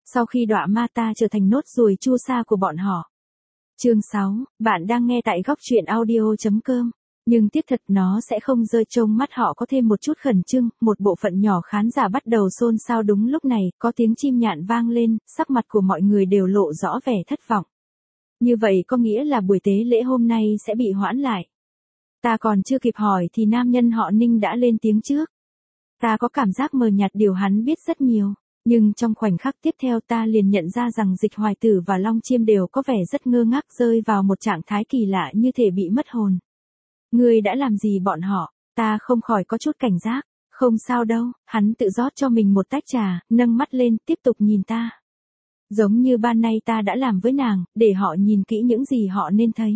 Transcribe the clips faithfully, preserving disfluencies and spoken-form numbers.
sau khi đọa ma ta trở thành nốt ruồi chua xa của bọn họ. Chương sáu, bạn đang nghe tại góc truyện audio chấm com. Nhưng tiếc thật nó sẽ không rơi trông mắt họ có thêm một chút khẩn trương, một bộ phận nhỏ khán giả bắt đầu xôn xao đúng lúc này, có tiếng chim nhạn vang lên, sắc mặt của mọi người đều lộ rõ vẻ thất vọng. Như vậy có nghĩa là buổi tế lễ hôm nay sẽ bị hoãn lại. Ta còn chưa kịp hỏi thì nam nhân họ Ninh đã lên tiếng trước. Ta có cảm giác mờ nhạt điều hắn biết rất nhiều, nhưng trong khoảnh khắc tiếp theo ta liền nhận ra rằng Dịch Hoài Tử và Long Chiêm đều có vẻ rất ngơ ngác, rơi vào một trạng thái kỳ lạ như thể bị mất hồn. Ngươi đã làm gì bọn họ? Ta không khỏi có chút cảnh giác. Không sao đâu, hắn tự rót cho mình một tách trà, nâng mắt lên, tiếp tục nhìn ta. Giống như ban nay ta đã làm với nàng, để họ nhìn kỹ những gì họ nên thấy.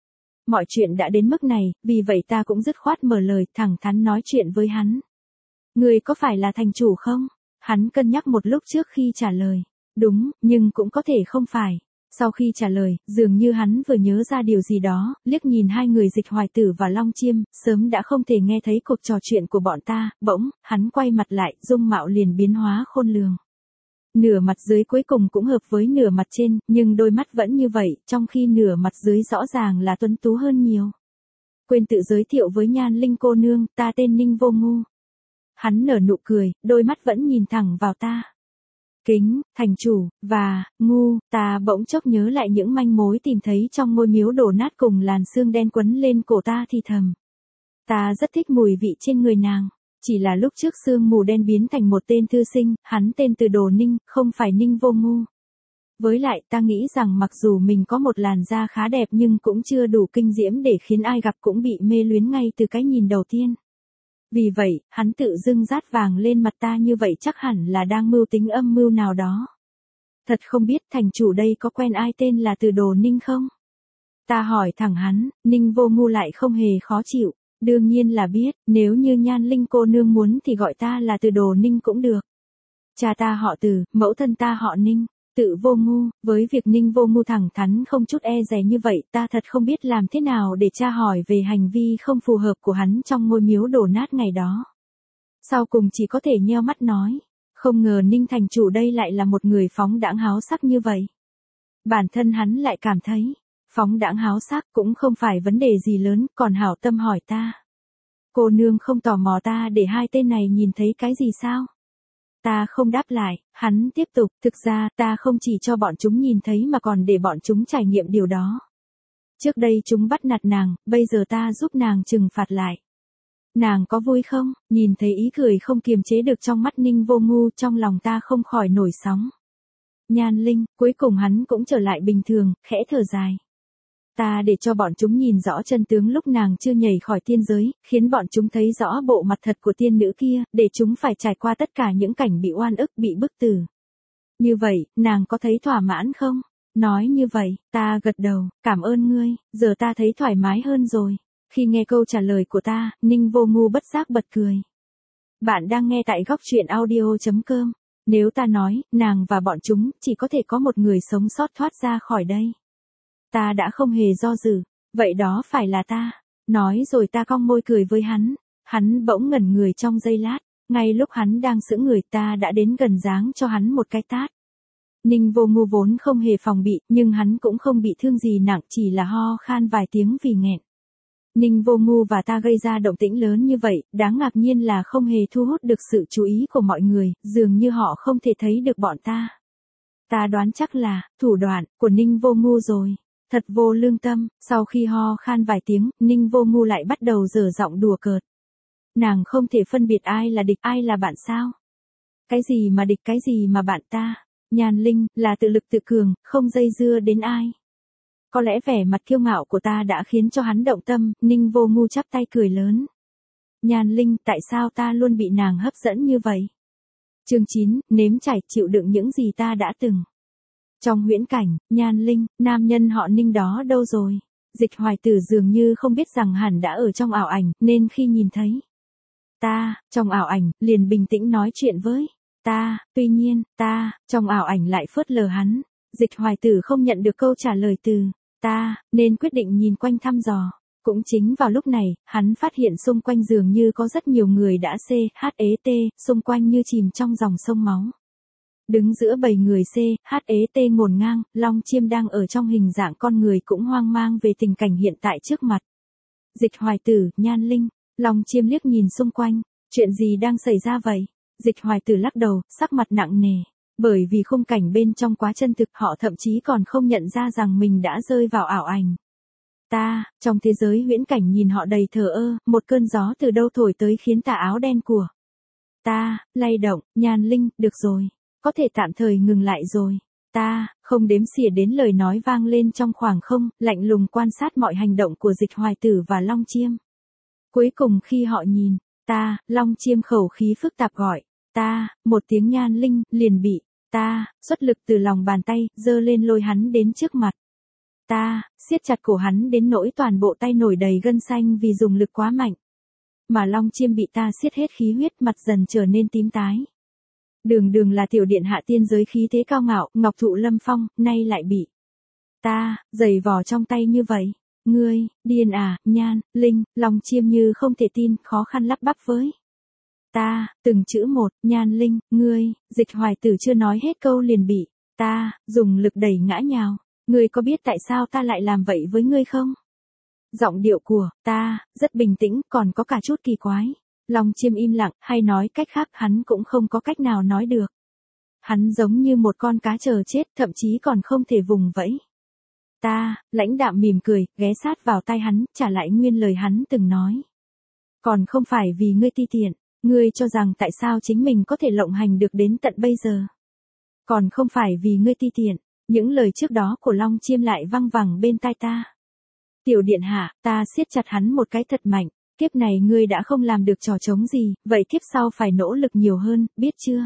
Mọi chuyện đã đến mức này, vì vậy ta cũng dứt khoát mở lời, thẳng thắn nói chuyện với hắn. Ngươi có phải là thành chủ không? Hắn cân nhắc một lúc trước khi trả lời. Đúng, nhưng cũng có thể không phải. Sau khi trả lời, dường như hắn vừa nhớ ra điều gì đó, liếc nhìn hai người Dịch Hoài Tử và Long Chiêm, sớm đã không thể nghe thấy cuộc trò chuyện của bọn ta, bỗng, hắn quay mặt lại, dung mạo liền biến hóa khôn lường. Nửa mặt dưới cuối cùng cũng hợp với nửa mặt trên, nhưng đôi mắt vẫn như vậy, trong khi nửa mặt dưới rõ ràng là tuấn tú hơn nhiều. Quên tự giới thiệu với Nhan Linh cô nương, ta tên Ninh Vô Ngu. Hắn nở nụ cười, đôi mắt vẫn nhìn thẳng vào ta. Kính, thành chủ, và, ngu, ta bỗng chốc nhớ lại những manh mối tìm thấy trong ngôi miếu đổ nát cùng làn xương đen quấn lên cổ ta thì thầm. Ta rất thích mùi vị trên người nàng, chỉ là lúc trước sương mù đen biến thành một tên thư sinh, hắn tên từ Đồ Ninh, không phải Ninh Vô Ngu. Với lại ta nghĩ rằng mặc dù mình có một làn da khá đẹp nhưng cũng chưa đủ kinh diễm để khiến ai gặp cũng bị mê luyến ngay từ cái nhìn đầu tiên. Vì vậy, hắn tự dưng rát vàng lên mặt ta như vậy chắc hẳn là đang mưu tính âm mưu nào đó. Thật không biết thành chủ đây có quen ai tên là Từ Đồ Ninh không? Ta hỏi thẳng hắn, Ninh Vô Ngu lại không hề khó chịu. Đương nhiên là biết, nếu như Nhan Linh cô nương muốn thì gọi ta là Từ Đồ Ninh cũng được. Cha ta họ Từ, mẫu thân ta họ Ninh, Tự Vô Ngu, với việc Ninh Vô Ngu thẳng thắn không chút e dè như vậy, ta thật không biết làm thế nào để tra hỏi về hành vi không phù hợp của hắn trong ngôi miếu đổ nát ngày đó. Sau cùng chỉ có thể nheo mắt nói, không ngờ Ninh thành chủ đây lại là một người phóng đãng háo sắc như vậy. Bản thân hắn lại cảm thấy, phóng đãng háo sắc cũng không phải vấn đề gì lớn, còn hảo tâm hỏi ta. Cô nương không tò mò ta để hai tên này nhìn thấy cái gì sao? Ta không đáp lại, hắn tiếp tục, thực ra ta không chỉ cho bọn chúng nhìn thấy mà còn để bọn chúng trải nghiệm điều đó. Trước đây chúng bắt nạt nàng, bây giờ ta giúp nàng trừng phạt lại. Nàng có vui không? Nhìn thấy ý cười không kiềm chế được trong mắt Ninh Vô Ngu, trong lòng ta không khỏi nổi sóng. Nhan Linh, cuối cùng hắn cũng trở lại bình thường, khẽ thở dài. Ta để cho bọn chúng nhìn rõ chân tướng lúc nàng chưa nhảy khỏi tiên giới, khiến bọn chúng thấy rõ bộ mặt thật của tiên nữ kia, để chúng phải trải qua tất cả những cảnh bị oan ức, bị bức tử. Như vậy, nàng có thấy thỏa mãn không? Nói như vậy, ta gật đầu, cảm ơn ngươi, giờ ta thấy thoải mái hơn rồi. Khi nghe câu trả lời của ta, Ninh Vô Ngu bất giác bật cười. Bạn đang nghe tại góc truyện audio chấm com. Nếu ta nói, nàng và bọn chúng chỉ có thể có một người sống sót thoát ra khỏi đây. Ta đã không hề do dự, vậy đó phải là ta. Nói rồi ta cong môi cười với hắn, hắn bỗng ngẩn người trong giây lát, ngay lúc hắn đang sững người ta đã đến gần giáng cho hắn một cái tát. Ninh Vô Ngu vốn không hề phòng bị, nhưng hắn cũng không bị thương gì nặng, chỉ là ho khan vài tiếng vì nghẹn. Ninh Vô Ngu và ta gây ra động tĩnh lớn như vậy, đáng ngạc nhiên là không hề thu hút được sự chú ý của mọi người, dường như họ không thể thấy được bọn ta. Ta đoán chắc là, thủ đoạn, của Ninh Vô Ngu rồi. Thật vô lương tâm, sau khi ho khan vài tiếng, Ninh Vô Ngu lại bắt đầu dở giọng đùa cợt. Nàng không thể phân biệt ai là địch ai là bạn sao? Cái gì mà địch cái gì mà bạn ta? Nhan Linh, là tự lực tự cường, không dây dưa đến ai. Có lẽ vẻ mặt kiêu ngạo của ta đã khiến cho hắn động tâm, Ninh Vô Ngu chắp tay cười lớn. Nhan Linh, tại sao ta luôn bị nàng hấp dẫn như vậy? Chương chín, nếm trải chịu đựng những gì ta đã từng. Trong huyễn cảnh, Nhan Linh, nam nhân họ Ninh đó đâu rồi? Dịch Hoài Tử dường như không biết rằng hẳn đã ở trong ảo ảnh, nên khi nhìn thấy ta, trong ảo ảnh, liền bình tĩnh nói chuyện với ta, tuy nhiên, ta, trong ảo ảnh lại phớt lờ hắn. Dịch Hoài Tử không nhận được câu trả lời từ ta, nên quyết định nhìn quanh thăm dò. Cũng chính vào lúc này, hắn phát hiện xung quanh dường như có rất nhiều người đã C H E T, xung quanh như chìm trong dòng sông máu. Đứng giữa bầy người C, H, E, T ngổn ngang, Long Chiêm đang ở trong hình dạng con người cũng hoang mang về tình cảnh hiện tại trước mặt. Dịch Hoài Tử, Nhan Linh, Long Chiêm liếc nhìn xung quanh, chuyện gì đang xảy ra vậy? Dịch Hoài Tử lắc đầu, sắc mặt nặng nề, bởi vì khung cảnh bên trong quá chân thực họ thậm chí còn không nhận ra rằng mình đã rơi vào ảo ảnh. Ta, trong thế giới huyễn cảnh nhìn họ đầy thờ ơ, một cơn gió từ đâu thổi tới khiến tà áo đen của ta, lay động, Nhan Linh, được rồi, có thể tạm thời ngừng lại rồi. Ta, không đếm xỉa đến lời nói vang lên trong khoảng không, lạnh lùng quan sát mọi hành động của Dịch Hoài Tử và Long Chiêm. Cuối cùng khi họ nhìn, ta, Long Chiêm khẩu khí phức tạp gọi, ta, một tiếng Nhan Linh, liền bị, ta, xuất lực từ lòng bàn tay, giơ lên lôi hắn đến trước mặt. Ta, siết chặt cổ hắn đến nỗi toàn bộ tay nổi đầy gân xanh vì dùng lực quá mạnh. Mà Long Chiêm bị ta siết hết khí huyết, mặt dần trở nên tím tái. Đường đường là tiểu điện hạ tiên giới khí thế cao ngạo, ngọc thụ lâm phong, nay lại bị ta, giày vò trong tay như vậy. Ngươi, điên à, Nhan, Linh, Long Chiêm như không thể tin, khó khăn lắp bắp với. Ta, từng chữ một, Nhan Linh, ngươi, Dịch Hoài Tử chưa nói hết câu liền bị ta, dùng lực đẩy ngã nhào. Ngươi có biết tại sao ta lại làm vậy với ngươi không? Giọng điệu của ta, rất bình tĩnh, còn có cả chút kỳ quái. Long Chiêm im lặng, hay nói cách khác hắn cũng không có cách nào nói được. Hắn giống như một con cá chờ chết, thậm chí còn không thể vùng vẫy. Ta, lãnh đạm mỉm cười, ghé sát vào tai hắn, trả lại nguyên lời hắn từng nói. Còn không phải vì ngươi ti tiện, ngươi cho rằng tại sao chính mình có thể lộng hành được đến tận bây giờ. Còn không phải vì ngươi ti tiện, những lời trước đó của Long Chiêm lại văng vẳng bên tai ta. Tiểu điện hạ, ta siết chặt hắn một cái thật mạnh. Kiếp này ngươi đã không làm được trò trống gì, vậy kiếp sau phải nỗ lực nhiều hơn, biết chưa?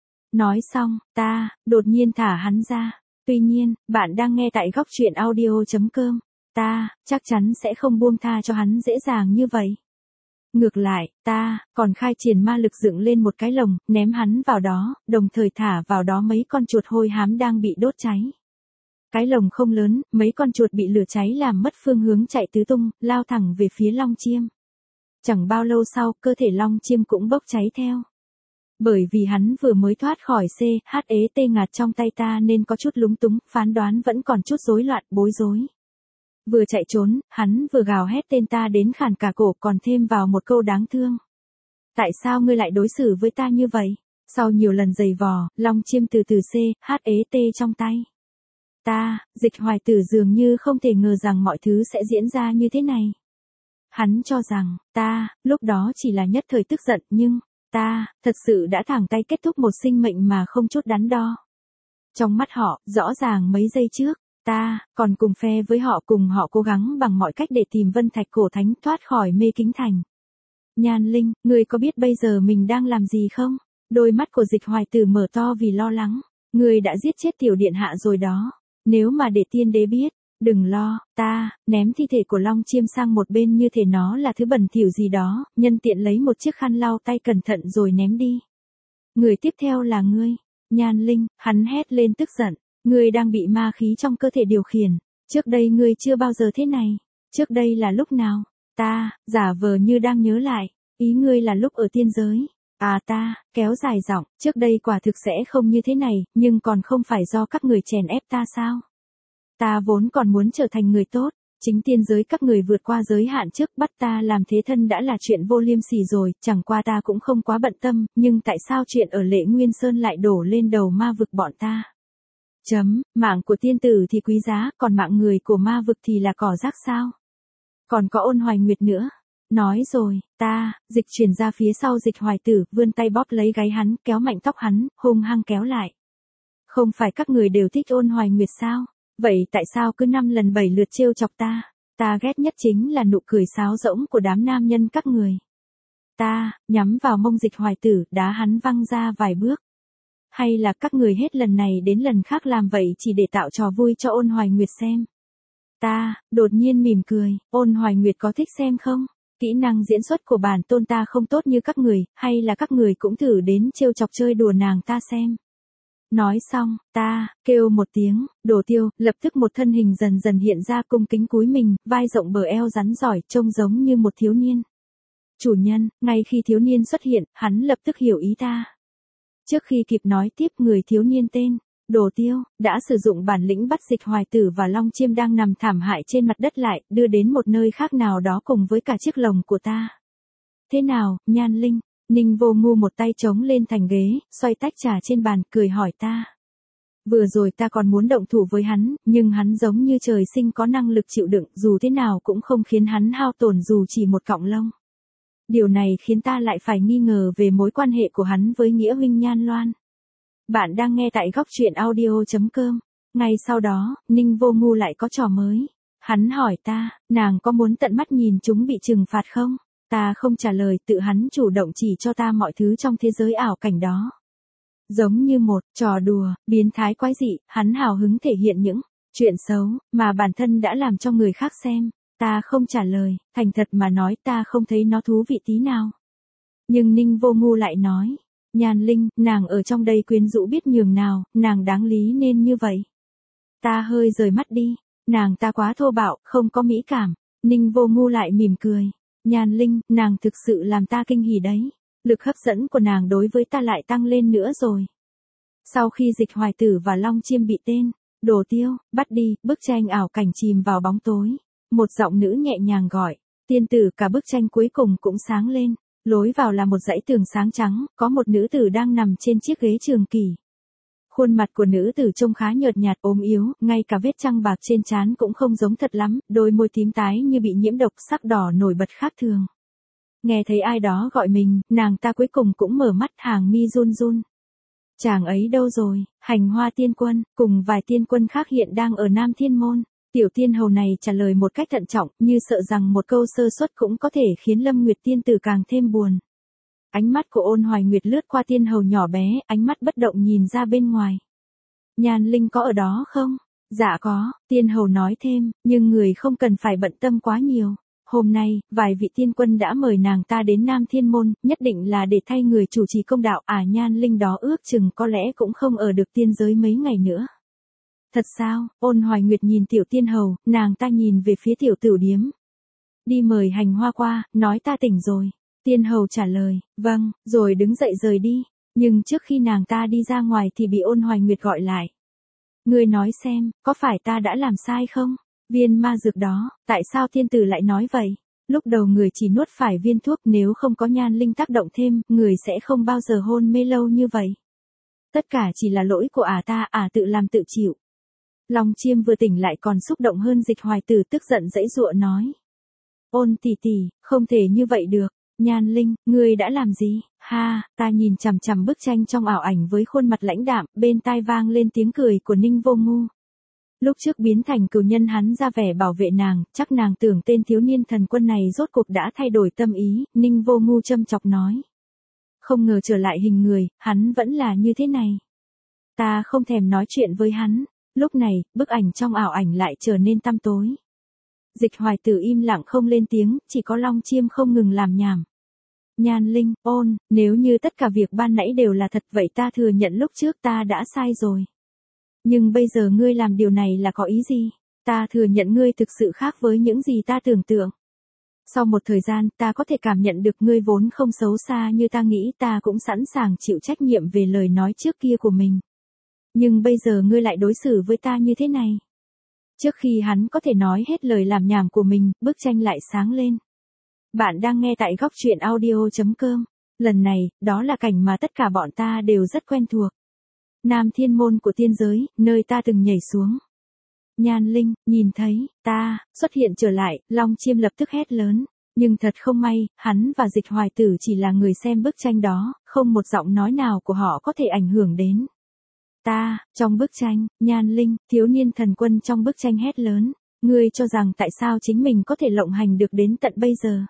Nói xong, ta, đột nhiên thả hắn ra. Tuy nhiên, bạn đang nghe tại góc truyện audio chấm com. Ta, chắc chắn sẽ không buông tha cho hắn dễ dàng như vậy. Ngược lại, ta, còn khai triển ma lực dựng lên một cái lồng, ném hắn vào đó, đồng thời thả vào đó mấy con chuột hôi hám đang bị đốt cháy. Cái lồng không lớn, mấy con chuột bị lửa cháy làm mất phương hướng chạy tứ tung, lao thẳng về phía Long Chiêm. Chẳng bao lâu sau, cơ thể Long Chiêm cũng bốc cháy theo. Bởi vì hắn vừa mới thoát khỏi C, H, E, T ngạt trong tay ta nên có chút lúng túng, phán đoán vẫn còn chút rối loạn, bối rối. Vừa chạy trốn, hắn vừa gào hét tên ta đến khàn cả cổ, còn thêm vào một câu đáng thương. Tại sao ngươi lại đối xử với ta như vậy? Sau nhiều lần giày vò, Long Chiêm từ từ C, H, E, T trong tay. Ta, Dịch Hoài Tử dường như không thể ngờ rằng mọi thứ sẽ diễn ra như thế này. Hắn cho rằng, ta, lúc đó chỉ là nhất thời tức giận, nhưng, ta, thật sự đã thẳng tay kết thúc một sinh mệnh mà không chút đắn đo. Trong mắt họ, rõ ràng mấy giây trước, ta, còn cùng phe với họ cùng họ cố gắng bằng mọi cách để tìm Vân Thạch Cổ Thánh thoát khỏi mê kính thành. Nhan Linh, ngươi có biết bây giờ mình đang làm gì không? Đôi mắt của Dịch Hoài Tử mở to vì lo lắng. Ngươi đã giết chết tiểu điện hạ rồi đó. Nếu mà để tiên đế biết, đừng lo, ta, ném thi thể của Long Chiêm sang một bên như thể nó là thứ bẩn thỉu gì đó, nhân tiện lấy một chiếc khăn lau tay cẩn thận rồi ném đi. Người tiếp theo là ngươi, Nhan Linh, hắn hét lên tức giận, ngươi đang bị ma khí trong cơ thể điều khiển, trước đây ngươi chưa bao giờ thế này, trước đây là lúc nào, ta, giả vờ như đang nhớ lại, ý ngươi là lúc ở tiên giới. À ta, kéo dài giọng, trước đây quả thực sẽ không như thế này, nhưng còn không phải do các người chèn ép ta sao? Ta vốn còn muốn trở thành người tốt, chính tiên giới các người vượt qua giới hạn trước bắt ta làm thế thân đã là chuyện vô liêm sỉ rồi, chẳng qua ta cũng không quá bận tâm, nhưng tại sao chuyện ở Lệ Nguyên Sơn lại đổ lên đầu ma vực bọn ta? Chấm, mạng của tiên tử thì quý giá, còn mạng người của ma vực thì là cỏ rác sao? Còn có Ôn Hoài Nguyệt nữa. Nói rồi, ta, dịch chuyển ra phía sau Dịch Hoài Tử, vươn tay bóp lấy gáy hắn, kéo mạnh tóc hắn, hung hăng kéo lại. Không phải các người đều thích Ôn Hoài Nguyệt sao? Vậy tại sao cứ năm lần bảy lượt trêu chọc ta? Ta ghét nhất chính là nụ cười sáo rỗng của đám nam nhân các người. Ta, nhắm vào mông Dịch Hoài Tử, đá hắn văng ra vài bước. Hay là các người hết lần này đến lần khác làm vậy chỉ để tạo trò vui cho Ôn Hoài Nguyệt xem? Ta, đột nhiên mỉm cười, Ôn Hoài Nguyệt có thích xem không? Kỹ năng diễn xuất của bản tôn ta không tốt như các người, hay là các người cũng thử đến trêu chọc chơi đùa nàng ta xem. Nói xong, ta, kêu một tiếng, Đồ Tiêu, lập tức một thân hình dần dần hiện ra cung kính cúi mình, vai rộng bờ eo rắn giỏi, trông giống như một thiếu niên. Chủ nhân, ngay khi thiếu niên xuất hiện, hắn lập tức hiểu ý ta. Trước khi kịp nói tiếp, người thiếu niên tên Đồ Tiêu đã sử dụng bản lĩnh bắt Dịch Hoài Tử và Long Chiêm đang nằm thảm hại trên mặt đất lại, đưa đến một nơi khác nào đó cùng với cả chiếc lồng của ta. Thế nào, Nhan Linh? Ninh Vô Ngu một tay chống lên thành ghế, xoay tách trà trên bàn, cười hỏi ta. Vừa rồi ta còn muốn động thủ với hắn, nhưng hắn giống như trời sinh có năng lực chịu đựng, dù thế nào cũng không khiến hắn hao tổn dù chỉ một cọng lông. Điều này khiến ta lại phải nghi ngờ về mối quan hệ của hắn với Nghĩa huynh Nhan Loan. Bạn đang nghe tại góc truyện audio chấm com. Ngay sau đó, Ninh Vô Ngu lại có trò mới. Hắn hỏi ta, nàng có muốn tận mắt nhìn chúng bị trừng phạt không? Ta không trả lời, tự hắn chủ động chỉ cho ta mọi thứ trong thế giới ảo cảnh đó. Giống như một trò đùa, biến thái quái dị, hắn hào hứng thể hiện những chuyện xấu mà bản thân đã làm cho người khác xem. Ta không trả lời, thành thật mà nói ta không thấy nó thú vị tí nào. Nhưng Ninh Vô Ngu lại nói, Nhan Linh, nàng ở trong đây quyến rũ biết nhường nào, nàng đáng lý nên như vậy. Ta hơi rời mắt đi, nàng ta quá thô bạo, không có mỹ cảm. Ninh Vô Ngu lại mỉm cười, Nhan Linh, nàng thực sự làm ta kinh hỉ đấy. Lực hấp dẫn của nàng đối với ta lại tăng lên nữa rồi. Sau khi Dịch Hoài Tử và Long Chiêm bị tên Đồ Tiêu bắt đi, bức tranh ảo cảnh chìm vào bóng tối. Một giọng nữ nhẹ nhàng gọi, tiên tử, cả bức tranh cuối cùng cũng sáng lên. Lối vào là một dãy tường sáng trắng, có một nữ tử đang nằm trên chiếc ghế trường kỷ. Khuôn mặt của nữ tử trông khá nhợt nhạt ốm yếu, ngay cả vết trăng bạc trên trán cũng không giống thật lắm, đôi môi tím tái như bị nhiễm độc, sắc đỏ nổi bật khác thường. Nghe thấy ai đó gọi mình, nàng ta cuối cùng cũng mở mắt, hàng mi run run. Chàng ấy đâu rồi? Hành Hoa Tiên Quân, cùng vài tiên quân khác hiện đang ở Nam Thiên Môn. Tiểu tiên hầu này trả lời một cách thận trọng, như sợ rằng một câu sơ suất cũng có thể khiến Lâm Nguyệt tiên tử càng thêm buồn. Ánh mắt của Ôn Hoài Nguyệt lướt qua tiên hầu nhỏ bé, ánh mắt bất động nhìn ra bên ngoài. Nhan Linh có ở đó không? Dạ có, tiên hầu nói thêm, nhưng người không cần phải bận tâm quá nhiều. Hôm nay, vài vị tiên quân đã mời nàng ta đến Nam Thiên Môn, nhất định là để thay người chủ trì công đạo. À, Nhan Linh đó ước chừng có lẽ cũng không ở được tiên giới mấy ngày nữa. Thật sao? Ôn Hoài Nguyệt nhìn tiểu tiên hầu, nàng ta nhìn về phía tiểu tửu điếm. Đi mời Hành Hoa qua, nói ta tỉnh rồi. Tiên hầu trả lời, vâng, rồi đứng dậy rời đi. Nhưng trước khi nàng ta đi ra ngoài thì bị Ôn Hoài Nguyệt gọi lại. Ngươi nói xem, có phải ta đã làm sai không? Viên ma dược đó, tại sao tiên tử lại nói vậy? Lúc đầu người chỉ nuốt phải viên thuốc, nếu không có Nhan Linh tác động thêm, người sẽ không bao giờ hôn mê lâu như vậy. Tất cả chỉ là lỗi của ả ta, ả tự làm tự chịu. Long Chiêm vừa tỉnh lại còn xúc động hơn Dịch Hoài Tử, tức giận giãy giụa nói. Ôn tỷ tỷ, không thể như vậy được. Nhan Linh, ngươi đã làm gì? Ha, ta nhìn chằm chằm bức tranh trong ảo ảnh với khuôn mặt lãnh đạm, bên tai vang lên tiếng cười của Ninh Vô Ngu. Lúc trước biến thành cừu nhân hắn ra vẻ bảo vệ nàng, chắc nàng tưởng tên thiếu niên thần quân này rốt cuộc đã thay đổi tâm ý, Ninh Vô Ngu châm chọc nói. Không ngờ trở lại hình người, hắn vẫn là như thế này. Ta không thèm nói chuyện với hắn. Lúc này, bức ảnh trong ảo ảnh lại trở nên tăm tối. Dịch Hoài Tử im lặng không lên tiếng, chỉ có Long Chiêm không ngừng làm nhảm. Nhan Linh, Ôn, nếu như tất cả việc ban nãy đều là thật vậy ta thừa nhận lúc trước ta đã sai rồi. Nhưng bây giờ ngươi làm điều này là có ý gì? Ta thừa nhận ngươi thực sự khác với những gì ta tưởng tượng. Sau một thời gian, ta có thể cảm nhận được ngươi vốn không xấu xa như ta nghĩ, ta cũng sẵn sàng chịu trách nhiệm về lời nói trước kia của mình. Nhưng bây giờ ngươi lại đối xử với ta như thế này. Trước khi hắn có thể nói hết lời làm nhảm của mình, bức tranh lại sáng lên. Bạn đang nghe tại góc truyện audio chấm com. Lần này, đó là cảnh mà tất cả bọn ta đều rất quen thuộc. Nam Thiên Môn của tiên giới, nơi ta từng nhảy xuống. Nhan Linh, nhìn thấy, ta, xuất hiện trở lại, Long Chiêm lập tức hét lớn. Nhưng thật không may, hắn và Dịch Hoài Tử chỉ là người xem bức tranh đó, không một giọng nói nào của họ có thể ảnh hưởng đến. Ta, trong bức tranh, Nhan Linh, thiếu niên thần quân trong bức tranh hét lớn. Ngươi cho rằng tại sao chính mình có thể lộng hành được đến tận bây giờ?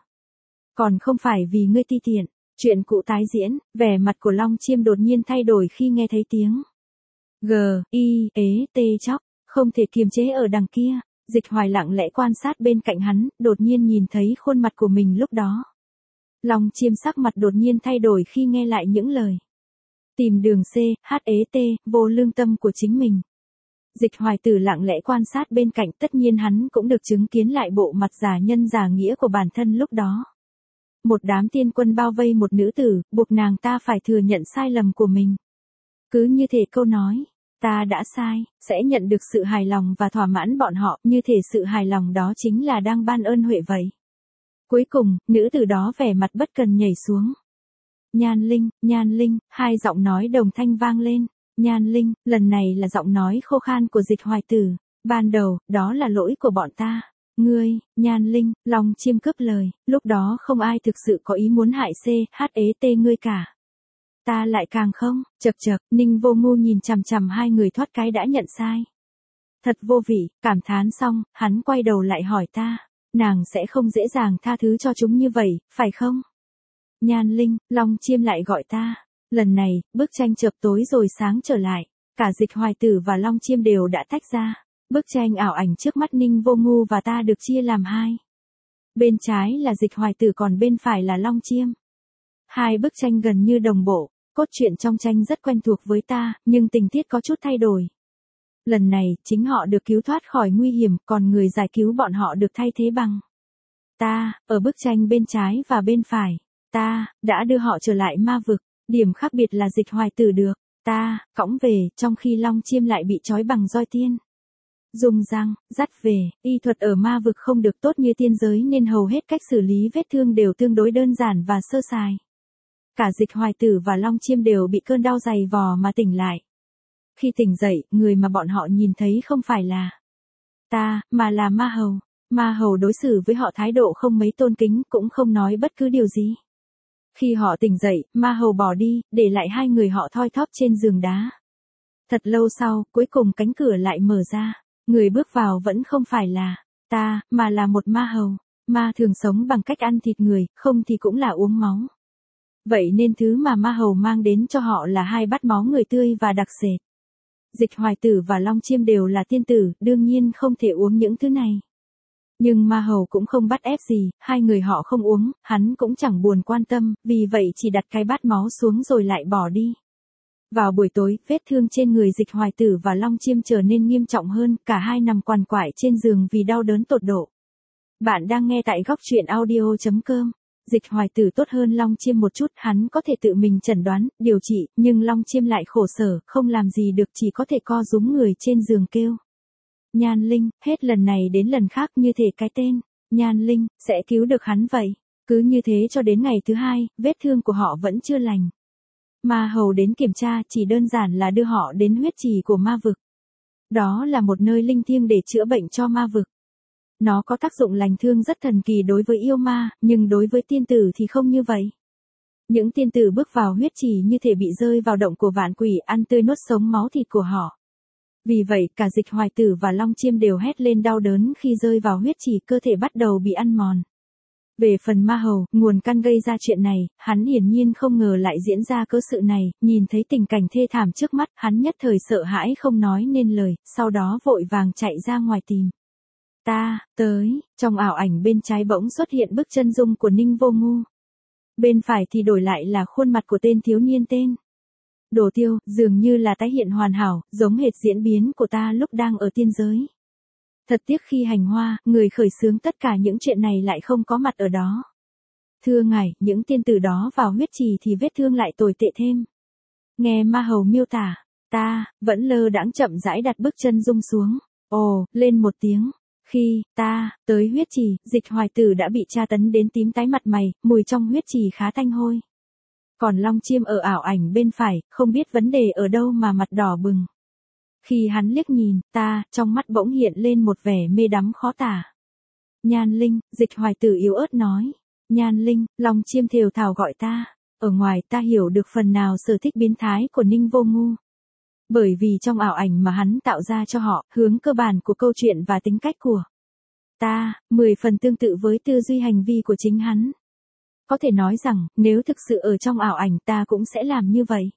Còn không phải vì ngươi ti tiện. Chuyện cũ tái diễn, vẻ mặt của Long Chiêm đột nhiên thay đổi khi nghe thấy tiếng. G, I, ế, T chóc, không thể kiềm chế ở đằng kia. Dịch Hoài lặng lẽ quan sát bên cạnh hắn, đột nhiên nhìn thấy khuôn mặt của mình lúc đó. Long Chiêm sắc mặt đột nhiên thay đổi khi nghe lại những lời. Tìm đường C, H, ế, T, vô lương tâm của chính mình. Dịch Hoài Tử lặng lẽ quan sát bên cạnh, tất nhiên hắn cũng được chứng kiến lại bộ mặt giả nhân giả nghĩa của bản thân lúc đó. Một đám tiên quân bao vây một nữ tử, buộc nàng ta phải thừa nhận sai lầm của mình. Cứ như thể câu nói, ta đã sai, sẽ nhận được sự hài lòng và thỏa mãn bọn họ, như thể sự hài lòng đó chính là đang ban ơn huệ vậy. Cuối cùng, nữ tử đó vẻ mặt bất cần nhảy xuống. Nhan Linh, Nhan Linh, hai giọng nói đồng thanh vang lên. Nhan Linh, lần này là giọng nói khô khan của Dịch Hoài Tử. Ban đầu, đó là lỗi của bọn ta. Ngươi, Nhan Linh, Long Chiêm cướp lời, lúc đó không ai thực sự có ý muốn hại C, H, E, T ngươi cả. Ta lại càng không, chật chật, Ninh Vô Ngu nhìn chằm chằm hai người thoát cái đã nhận sai. Thật vô vị, cảm thán xong, hắn quay đầu lại hỏi ta, nàng sẽ không dễ dàng tha thứ cho chúng như vậy, phải không? Nhan Linh, Long Chiêm lại gọi ta. Lần này, bức tranh chợp tối rồi sáng trở lại, cả Dịch Hoài Tử và Long Chiêm đều đã tách ra. Bức tranh ảo ảnh trước mắt Ninh Vô Ngu và ta được chia làm hai. Bên trái là Dịch Hoài Tử còn bên phải là Long Chiêm. Hai bức tranh gần như đồng bộ, cốt truyện trong tranh rất quen thuộc với ta, nhưng tình tiết có chút thay đổi. Lần này, chính họ được cứu thoát khỏi nguy hiểm, còn người giải cứu bọn họ được thay thế bằng ta, ở bức tranh bên trái và bên phải. Ta, đã đưa họ trở lại ma vực, điểm khác biệt là Dịch Hoài Tử được, ta, cõng về, trong khi Long Chiêm lại bị trói bằng roi tiên. Dùng răng, dắt về, y thuật ở ma vực không được tốt như tiên giới nên hầu hết cách xử lý vết thương đều tương đối đơn giản và sơ sài. Cả Dịch Hoài Tử và Long Chiêm đều bị cơn đau dày vò mà tỉnh lại. Khi tỉnh dậy, người mà bọn họ nhìn thấy không phải là ta, mà là ma hầu. Ma hầu đối xử với họ thái độ không mấy tôn kính, cũng không nói bất cứ điều gì. Khi họ tỉnh dậy, ma hầu bỏ đi, để lại hai người họ thoi thóp trên giường đá. Thật lâu sau, cuối cùng cánh cửa lại mở ra. Người bước vào vẫn không phải là ta, mà là một ma hầu. Ma thường sống bằng cách ăn thịt người, không thì cũng là uống máu. Vậy nên thứ mà ma hầu mang đến cho họ là hai bát máu người tươi và đặc sệt. Dịch Hoài Tử và Long Chiêm đều là tiên tử, đương nhiên không thể uống những thứ này. Nhưng ma hầu cũng không bắt ép gì, hai người họ không uống, hắn cũng chẳng buồn quan tâm, vì vậy chỉ đặt cái bát máu xuống rồi lại bỏ đi. Vào buổi tối, vết thương trên người Dịch Hoài Tử và Long Chiêm trở nên nghiêm trọng hơn, cả hai nằm quằn quại trên giường vì đau đớn tột độ. Bạn đang nghe tại góc truyện audio chấm com. Dịch Hoài Tử tốt hơn Long Chiêm một chút, hắn có thể tự mình chẩn đoán, điều trị, nhưng Long Chiêm lại khổ sở, không làm gì được, chỉ có thể co rúm người trên giường kêu. Nhan Linh, hết lần này đến lần khác như thể cái tên, Nhan Linh, sẽ cứu được hắn vậy. Cứ như thế cho đến ngày thứ hai, vết thương của họ vẫn chưa lành. Ma hầu đến kiểm tra chỉ đơn giản là đưa họ đến huyết trì của ma vực. Đó là một nơi linh thiêng để chữa bệnh cho ma vực. Nó có tác dụng lành thương rất thần kỳ đối với yêu ma, nhưng đối với tiên tử thì không như vậy. Những tiên tử bước vào huyết trì như thể bị rơi vào động của vạn quỷ, ăn tươi nuốt sống máu thịt của họ. Vì vậy, cả Dịch Hoài Tử và Long Chiêm đều hét lên đau đớn khi rơi vào huyết trì, cơ thể bắt đầu bị ăn mòn. Về phần ma hầu, nguồn căn gây ra chuyện này, hắn hiển nhiên không ngờ lại diễn ra cớ sự này, nhìn thấy tình cảnh thê thảm trước mắt, hắn nhất thời sợ hãi không nói nên lời, sau đó vội vàng chạy ra ngoài tìm. Ta, tới, trong ảo ảnh bên trái bỗng xuất hiện bức chân dung của Ninh Vô Ngu. Bên phải thì đổi lại là khuôn mặt của tên thiếu niên tên Đồ Tiêu, dường như là tái hiện hoàn hảo, giống hệt diễn biến của ta lúc đang ở tiên giới. Thật tiếc khi hành hoa, người khởi xướng tất cả những chuyện này lại không có mặt ở đó. Thưa ngài, những tiên tử đó vào huyết trì thì vết thương lại tồi tệ thêm. Nghe ma hầu miêu tả, ta, vẫn lơ đãng chậm rãi đặt bức chân dung xuống. Ồ, lên một tiếng. Khi, ta, tới huyết trì, Dịch Hoài Tử đã bị tra tấn đến tím tái mặt mày, mùi trong huyết trì khá tanh hôi. Còn Long Chiêm ở ảo ảnh bên phải, không biết vấn đề ở đâu mà mặt đỏ bừng. Khi hắn liếc nhìn, ta, trong mắt bỗng hiện lên một vẻ mê đắm khó tả. Nhan Linh, Dịch Hoài Tử yếu ớt nói. Nhan Linh, Long Chiêm thều thào gọi ta. Ở ngoài ta hiểu được phần nào sở thích biến thái của Ninh Vô Ngu. Bởi vì trong ảo ảnh mà hắn tạo ra cho họ, hướng cơ bản của câu chuyện và tính cách của ta, mười phần tương tự với tư duy hành vi của chính hắn. Có thể nói rằng, nếu thực sự ở trong ảo ảnh ta cũng sẽ làm như vậy.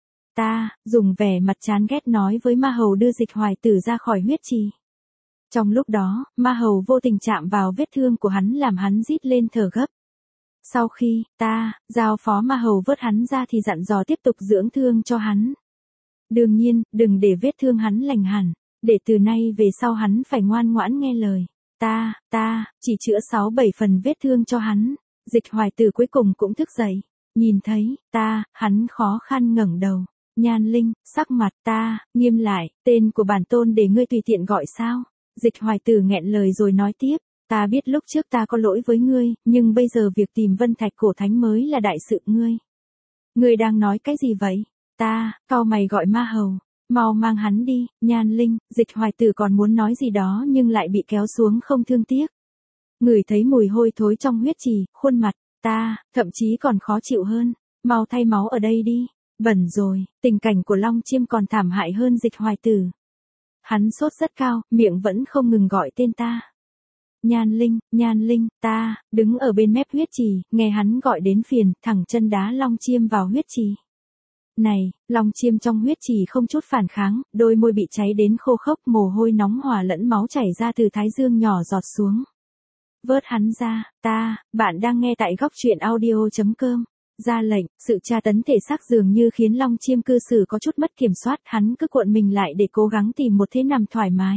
Ta, dùng vẻ mặt chán ghét nói với ma hầu đưa Dịch Hoài Tử ra khỏi huyết trì. Trong lúc đó, ma hầu vô tình chạm vào vết thương của hắn làm hắn rít lên thở gấp. Sau khi, ta, giao phó ma hầu vớt hắn ra thì dặn dò tiếp tục dưỡng thương cho hắn. Đương nhiên, đừng để vết thương hắn lành hẳn, để từ nay về sau hắn phải ngoan ngoãn nghe lời. Ta, ta, chỉ chữa sáu bảy phần vết thương cho hắn. Dịch Hoài Tử cuối cùng cũng thức dậy. Nhìn thấy, ta, hắn khó khăn ngẩng đầu. Nhan Linh, sắc mặt ta, nghiêm lại, tên của bản tôn để ngươi tùy tiện gọi sao? Dịch Hoài Tử nghẹn lời rồi nói tiếp, ta biết lúc trước ta có lỗi với ngươi, nhưng bây giờ việc tìm Vân Thạch Cổ Thánh mới là đại sự ngươi. Ngươi đang nói cái gì vậy? Ta, cau mày gọi Ma Hầu, mau mang hắn đi. Nhan Linh, Dịch Hoài Tử còn muốn nói gì đó nhưng lại bị kéo xuống không thương tiếc. Ngửi thấy mùi hôi thối trong huyết trì, khuôn mặt ta, thậm chí còn khó chịu hơn, mau thay máu ở đây đi. Bẩn rồi, tình cảnh của Long Chiêm còn thảm hại hơn Dịch Hoài Tử. Hắn sốt rất cao, miệng vẫn không ngừng gọi tên ta. Nhan Linh, Nhan Linh, ta, đứng ở bên mép huyết trì, nghe hắn gọi đến phiền, thẳng chân đá Long Chiêm vào huyết trì. Này, Long Chiêm trong huyết trì không chút phản kháng, đôi môi bị cháy đến khô khốc, mồ hôi nóng hòa lẫn máu chảy ra từ thái dương nhỏ giọt xuống. Vớt hắn ra, ta, bạn đang nghe tại góc truyện audio.com. Ra lệnh, sự tra tấn thể xác dường như khiến Long Chiêm cư xử có chút mất kiểm soát, hắn cứ cuộn mình lại để cố gắng tìm một thế nằm thoải mái.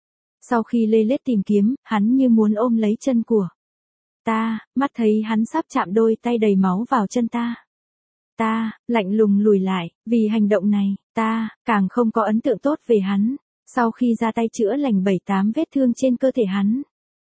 Sau khi lê lết tìm kiếm, hắn như muốn ôm lấy chân của ta, mắt thấy hắn sắp chạm đôi tay đầy máu vào chân ta. Ta, lạnh lùng lùi lại, vì hành động này, ta, càng không có ấn tượng tốt về hắn. Sau khi ra tay chữa lành bảy tám vết thương trên cơ thể hắn,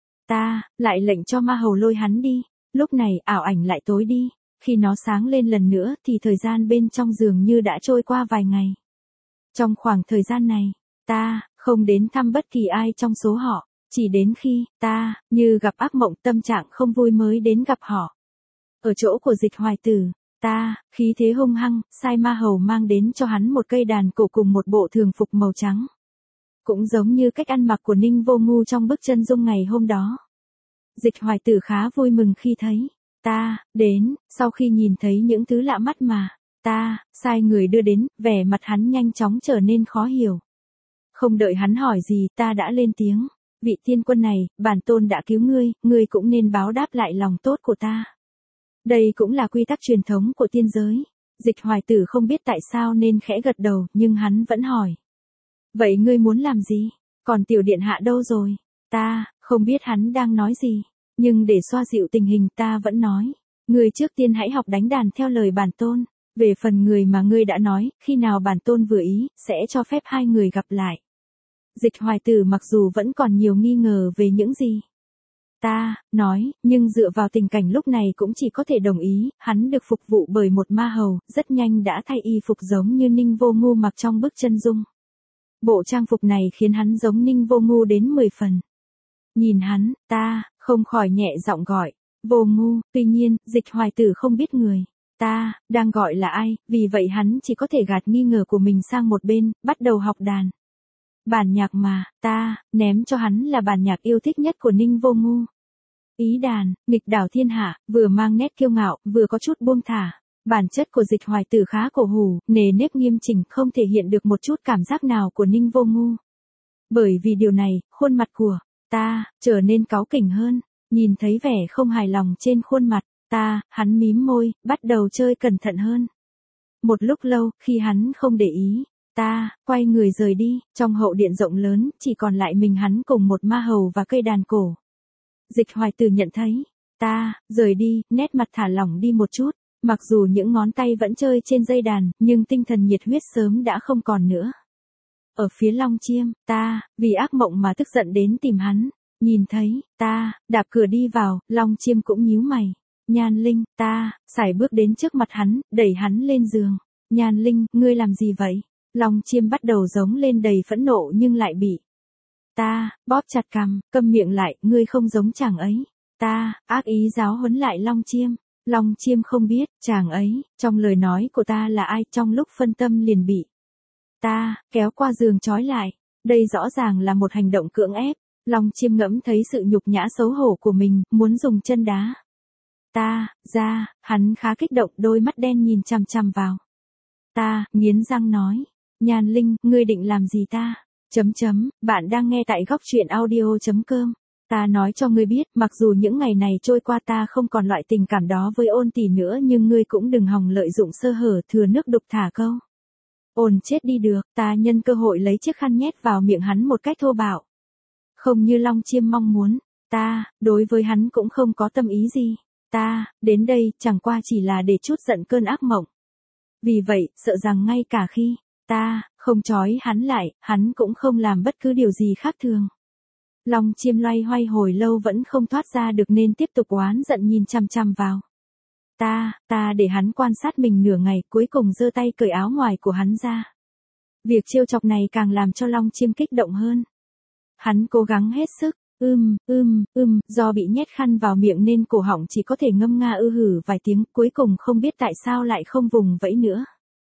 ta, lại lệnh cho Ma Hầu lôi hắn đi. Lúc này ảo ảnh lại tối đi. Khi nó sáng lên lần nữa thì thời gian bên trong dường như đã trôi qua vài ngày. Trong khoảng thời gian này, ta, không đến thăm bất kỳ ai trong số họ, chỉ đến khi, ta, như gặp ác mộng tâm trạng không vui mới đến gặp họ. Ở chỗ của Dịch Hoài Tử, ta, khí thế hung hăng, sai Ma Hầu mang đến cho hắn một cây đàn cổ cùng một bộ thường phục màu trắng. Cũng giống như cách ăn mặc của Ninh Vô Ngu trong bức chân dung ngày hôm đó. Dịch Hoài Tử khá vui mừng khi thấy ta đến, sau khi nhìn thấy những thứ lạ mắt mà ta sai người đưa đến, vẻ mặt hắn nhanh chóng trở nên khó hiểu. Không đợi hắn hỏi gì, ta đã lên tiếng, vị tiên quân này, bản tôn đã cứu ngươi, ngươi cũng nên báo đáp lại lòng tốt của ta. Đây cũng là quy tắc truyền thống của tiên giới. Dịch Hoài Tử không biết tại sao nên khẽ gật đầu, nhưng hắn vẫn hỏi. Vậy ngươi muốn làm gì? Còn tiểu điện hạ đâu rồi? Ta, không biết hắn đang nói gì. Nhưng để xoa dịu tình hình ta vẫn nói. Ngươi trước tiên hãy học đánh đàn theo lời bản tôn. Về phần người mà ngươi đã nói, khi nào bản tôn vừa ý, sẽ cho phép hai người gặp lại. Dịch Hoài Tử mặc dù vẫn còn nhiều nghi ngờ về những gì ta nói, nhưng dựa vào tình cảnh lúc này cũng chỉ có thể đồng ý. Hắn được phục vụ bởi một Ma Hầu, rất nhanh đã thay y phục giống như Ninh Vô Ngu mặc trong bức chân dung. Bộ trang phục này khiến hắn giống Ninh Vô Ngu đến mười phần. Nhìn hắn, ta, không khỏi nhẹ giọng gọi, Vô Ngu, tuy nhiên, Dịch Hoài Tử không biết người ta đang gọi là ai, vì vậy hắn chỉ có thể gạt nghi ngờ của mình sang một bên, bắt đầu học đàn. Bản nhạc mà, ta, ném cho hắn là bản nhạc yêu thích nhất của Ninh Vô Ngu. Ý đàn, nghịch đảo thiên hạ, vừa mang nét kiêu ngạo, vừa có chút buông thả. Bản chất của Dịch Hoài Tử khá cổ hủ, nề nếp nghiêm chỉnh, không thể hiện được một chút cảm giác nào của Ninh Vô Ngu. Bởi vì điều này, khuôn mặt của ta trở nên cáu kỉnh hơn. Nhìn thấy vẻ không hài lòng trên khuôn mặt ta, hắn mím môi, bắt đầu chơi cẩn thận hơn. Một lúc lâu, khi hắn không để ý, ta quay người rời đi. Trong hậu điện rộng lớn, chỉ còn lại mình hắn cùng một Ma Hầu và cây đàn cổ. Dịch Hoài Tử nhận thấy ta rời đi, nét mặt thả lỏng đi một chút. Mặc dù những ngón tay vẫn chơi trên dây đàn, nhưng tinh thần nhiệt huyết sớm đã không còn nữa. Ở phía Long Chiêm, ta, vì ác mộng mà tức giận đến tìm hắn. Nhìn thấy, ta, đạp cửa đi vào, Long Chiêm cũng nhíu mày. Nhan Linh, ta, sải bước đến trước mặt hắn, đẩy hắn lên giường. Nhan Linh, ngươi làm gì vậy? Long Chiêm bắt đầu giống lên đầy phẫn nộ nhưng lại bị ta, bóp chặt cằm, câm miệng lại, ngươi không giống chàng ấy. Ta, ác ý giáo huấn lại Long Chiêm. Long Chiêm không biết, chàng ấy, trong lời nói của ta là ai, trong lúc phân tâm liền bị ta, kéo qua giường trói lại. Đây rõ ràng là một hành động cưỡng ép. Long Chiêm ngẫm thấy sự nhục nhã xấu hổ của mình, muốn dùng chân đá ta ra, hắn khá kích động, đôi mắt đen nhìn chằm chằm vào ta, nghiến răng nói, Nhan Linh, ngươi định làm gì ta? Chấm chấm, bạn đang nghe tại góc truyện audio.com. Ta nói cho ngươi biết, mặc dù những ngày này trôi qua ta không còn loại tình cảm đó với Ôn tỷ nữa, nhưng ngươi cũng đừng hòng lợi dụng sơ hở thừa nước đục thả câu. Ôn chết đi được, ta nhân cơ hội lấy chiếc khăn nhét vào miệng hắn một cách thô bạo. Không như Long Chiêm mong muốn, ta, đối với hắn cũng không có tâm ý gì. Ta, đến đây, chẳng qua chỉ là để chút giận cơn ác mộng. Vì vậy, sợ rằng ngay cả khi ta không trói hắn lại, hắn cũng không làm bất cứ điều gì khác thường. Long Chiêm loay hoay hồi lâu vẫn không thoát ra được nên tiếp tục oán giận nhìn chằm chằm vào. Ta, ta để hắn quan sát mình nửa ngày, cuối cùng giơ tay cởi áo ngoài của hắn ra. Việc trêu chọc này càng làm cho Long Chiêm kích động hơn. Hắn cố gắng hết sức, ưm, ưm, ưm, do bị nhét khăn vào miệng nên cổ họng chỉ có thể ngâm nga ư hử vài tiếng, cuối cùng không biết tại sao lại không vùng vẫy nữa.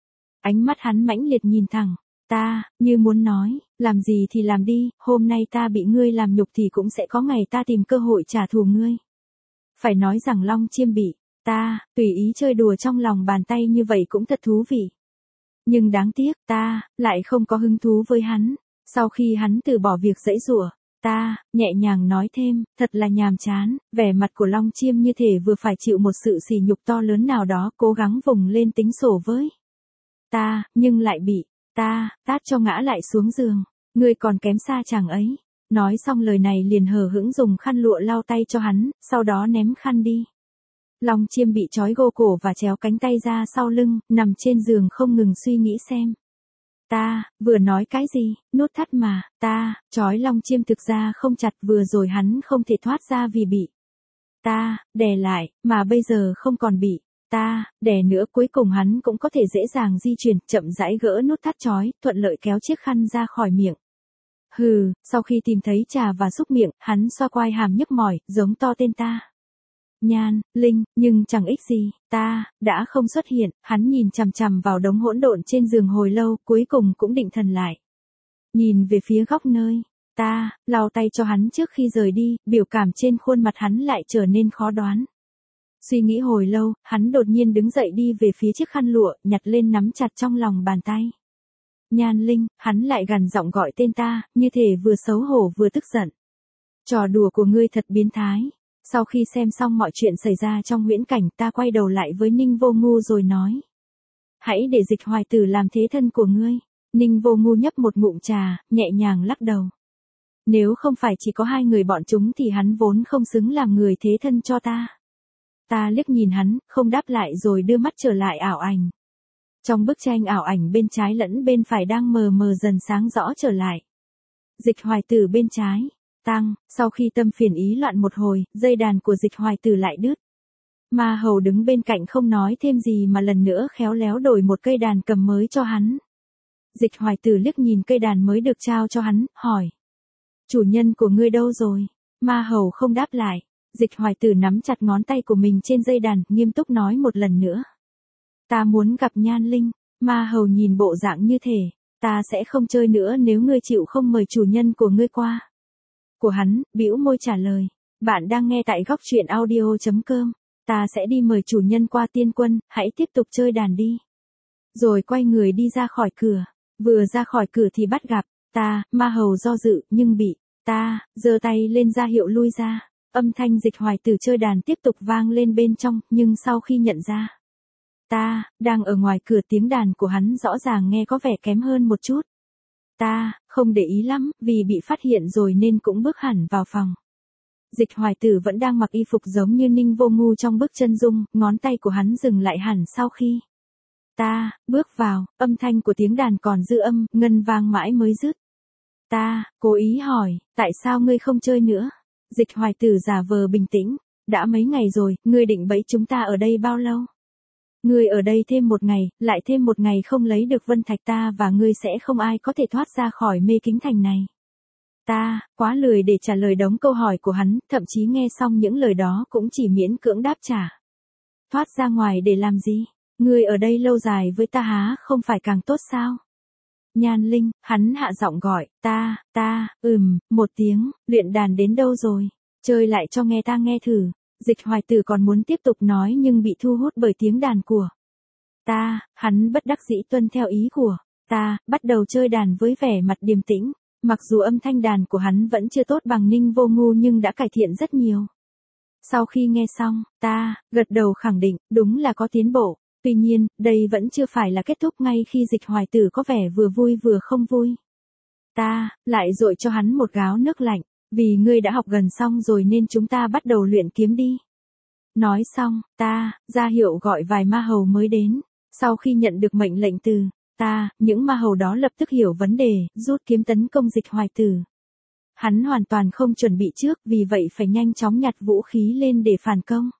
Ánh mắt hắn mãnh liệt nhìn thẳng, ta, như muốn nói, làm gì thì làm đi, hôm nay ta bị ngươi làm nhục thì cũng sẽ có ngày ta tìm cơ hội trả thù ngươi. Phải nói rằng Long Chiêm bị ta tùy ý chơi đùa trong lòng bàn tay như vậy cũng thật thú vị. Nhưng đáng tiếc, ta lại không có hứng thú với hắn. Sau khi hắn từ bỏ việc giãy giụa, ta nhẹ nhàng nói thêm, thật là nhàm chán. Vẻ mặt của Long Chiêm như thể vừa phải chịu một sự sỉ nhục to lớn nào đó, cố gắng vùng lên tính sổ với ta, nhưng lại bị ta tát cho ngã lại xuống giường. Ngươi còn kém xa chàng ấy. Nói xong lời này liền hờ hững dùng khăn lụa lau tay cho hắn, sau đó ném khăn đi. Long Chiêm bị trói gô cổ và chéo cánh tay ra sau lưng, nằm trên giường không ngừng suy nghĩ xem. Ta, vừa nói cái gì, nút thắt mà, ta, trói Long Chiêm thực ra không chặt, vừa rồi hắn không thể thoát ra vì bị ta đè lại, mà bây giờ không còn bị ta đè nữa, cuối cùng hắn cũng có thể dễ dàng di chuyển, chậm rãi gỡ nút thắt trói, thuận lợi kéo chiếc khăn ra khỏi miệng. Hừ, sau khi tìm thấy trà và xúc miệng, hắn xoa quai hàm nhức mỏi, giống to tên ta. Nhan Linh, nhưng chẳng ích gì, ta đã không xuất hiện. Hắn nhìn chằm chằm vào đống hỗn độn trên giường hồi lâu, cuối cùng cũng định thần lại. Nhìn về phía góc nơi ta lau tay cho hắn trước khi rời đi, biểu cảm trên khuôn mặt hắn lại trở nên khó đoán. Suy nghĩ hồi lâu, hắn đột nhiên đứng dậy đi về phía chiếc khăn lụa, nhặt lên nắm chặt trong lòng bàn tay. Nhan Linh, hắn lại gằn giọng gọi tên ta, như thể vừa xấu hổ vừa tức giận. Trò đùa của ngươi thật biến thái. Sau khi xem xong mọi chuyện xảy ra trong huyễn cảnh, ta quay đầu lại với Ninh Vô Ngu rồi nói. Hãy để Dịch Hoài Tử làm thế thân của ngươi. Ninh Vô Ngu nhấp một ngụm trà, nhẹ nhàng lắc đầu. Nếu không phải chỉ có hai người bọn chúng thì hắn vốn không xứng làm người thế thân cho ta. Ta liếc nhìn hắn, không đáp lại rồi đưa mắt trở lại ảo ảnh. Trong bức tranh ảo ảnh bên trái lẫn bên phải đang mờ mờ dần sáng rõ trở lại. Dịch Hoài Tử bên trái. Tăng, sau khi tâm phiền ý loạn một hồi, dây đàn của Dịch Hoài Tử lại đứt. Ma Hầu đứng bên cạnh không nói thêm gì mà lần nữa khéo léo đổi một cây đàn cầm mới cho hắn. Dịch Hoài Tử liếc nhìn cây đàn mới được trao cho hắn, hỏi. Chủ nhân của ngươi đâu rồi? Ma Hầu không đáp lại. Dịch Hoài Tử nắm chặt ngón tay của mình trên dây đàn, nghiêm túc nói một lần nữa. Ta muốn gặp Nhan Linh. Ma Hầu nhìn bộ dạng như thể, ta sẽ không chơi nữa nếu ngươi chịu không mời chủ nhân của ngươi qua. Của hắn, bĩu môi trả lời. Bạn đang nghe tại góc truyện audio chấm com. Ta sẽ đi mời chủ nhân qua Tiên Quân, hãy tiếp tục chơi đàn đi. Rồi quay người đi ra khỏi cửa. Vừa ra khỏi cửa thì bắt gặp, ta, Ma Hầu do dự, nhưng bị, ta, giơ tay lên ra hiệu lui ra. Âm thanh Dịch Hoài Tử chơi đàn tiếp tục vang lên bên trong, nhưng sau khi nhận ra. Ta, đang ở ngoài cửa, tiếng đàn của hắn rõ ràng nghe có vẻ kém hơn một chút. Ta, không để ý lắm, vì bị phát hiện rồi nên cũng bước hẳn vào phòng. Dịch Hoài Tử vẫn đang mặc y phục giống như Ninh Vô Ngu trong bức chân dung, ngón tay của hắn dừng lại hẳn sau khi. Ta, bước vào, âm thanh của tiếng đàn còn dư âm, ngân vang mãi mới dứt. Ta, cố ý hỏi, tại sao ngươi không chơi nữa? Dịch Hoài Tử giả vờ bình tĩnh, đã mấy ngày rồi, ngươi định bẫy chúng ta ở đây bao lâu? Ngươi ở đây thêm một ngày, lại thêm một ngày không lấy được Vân Thạch, ta và ngươi sẽ không ai có thể thoát ra khỏi mê kính thành này. Ta, quá lười để trả lời đống câu hỏi của hắn, thậm chí nghe xong những lời đó cũng chỉ miễn cưỡng đáp trả. Thoát ra ngoài để làm gì? Ngươi ở đây lâu dài với ta há không phải càng tốt sao? Nhan Linh, hắn hạ giọng gọi, ta, ta, ừm, một tiếng, luyện đàn đến đâu rồi? Chơi lại cho nghe ta nghe thử. Dịch Hoài Tử còn muốn tiếp tục nói nhưng bị thu hút bởi tiếng đàn của ta, hắn bất đắc dĩ tuân theo ý của ta, bắt đầu chơi đàn với vẻ mặt điềm tĩnh. Mặc dù âm thanh đàn của hắn vẫn chưa tốt bằng Ninh Vô Ngu nhưng đã cải thiện rất nhiều. Sau khi nghe xong, ta gật đầu khẳng định, đúng là có tiến bộ. Tuy nhiên, đây vẫn chưa phải là kết thúc. Ngay khi Dịch Hoài Tử có vẻ vừa vui vừa không vui, ta lại dội cho hắn một gáo nước lạnh. Vì ngươi đã học gần xong rồi nên chúng ta bắt đầu luyện kiếm đi. Nói xong, ta ra hiệu gọi vài ma hầu mới đến. Sau khi nhận được mệnh lệnh từ ta, những ma hầu đó lập tức hiểu vấn đề, rút kiếm tấn công Dịch Hoài Tử. Hắn hoàn toàn không chuẩn bị trước, vì vậy phải nhanh chóng nhặt vũ khí lên để phản công.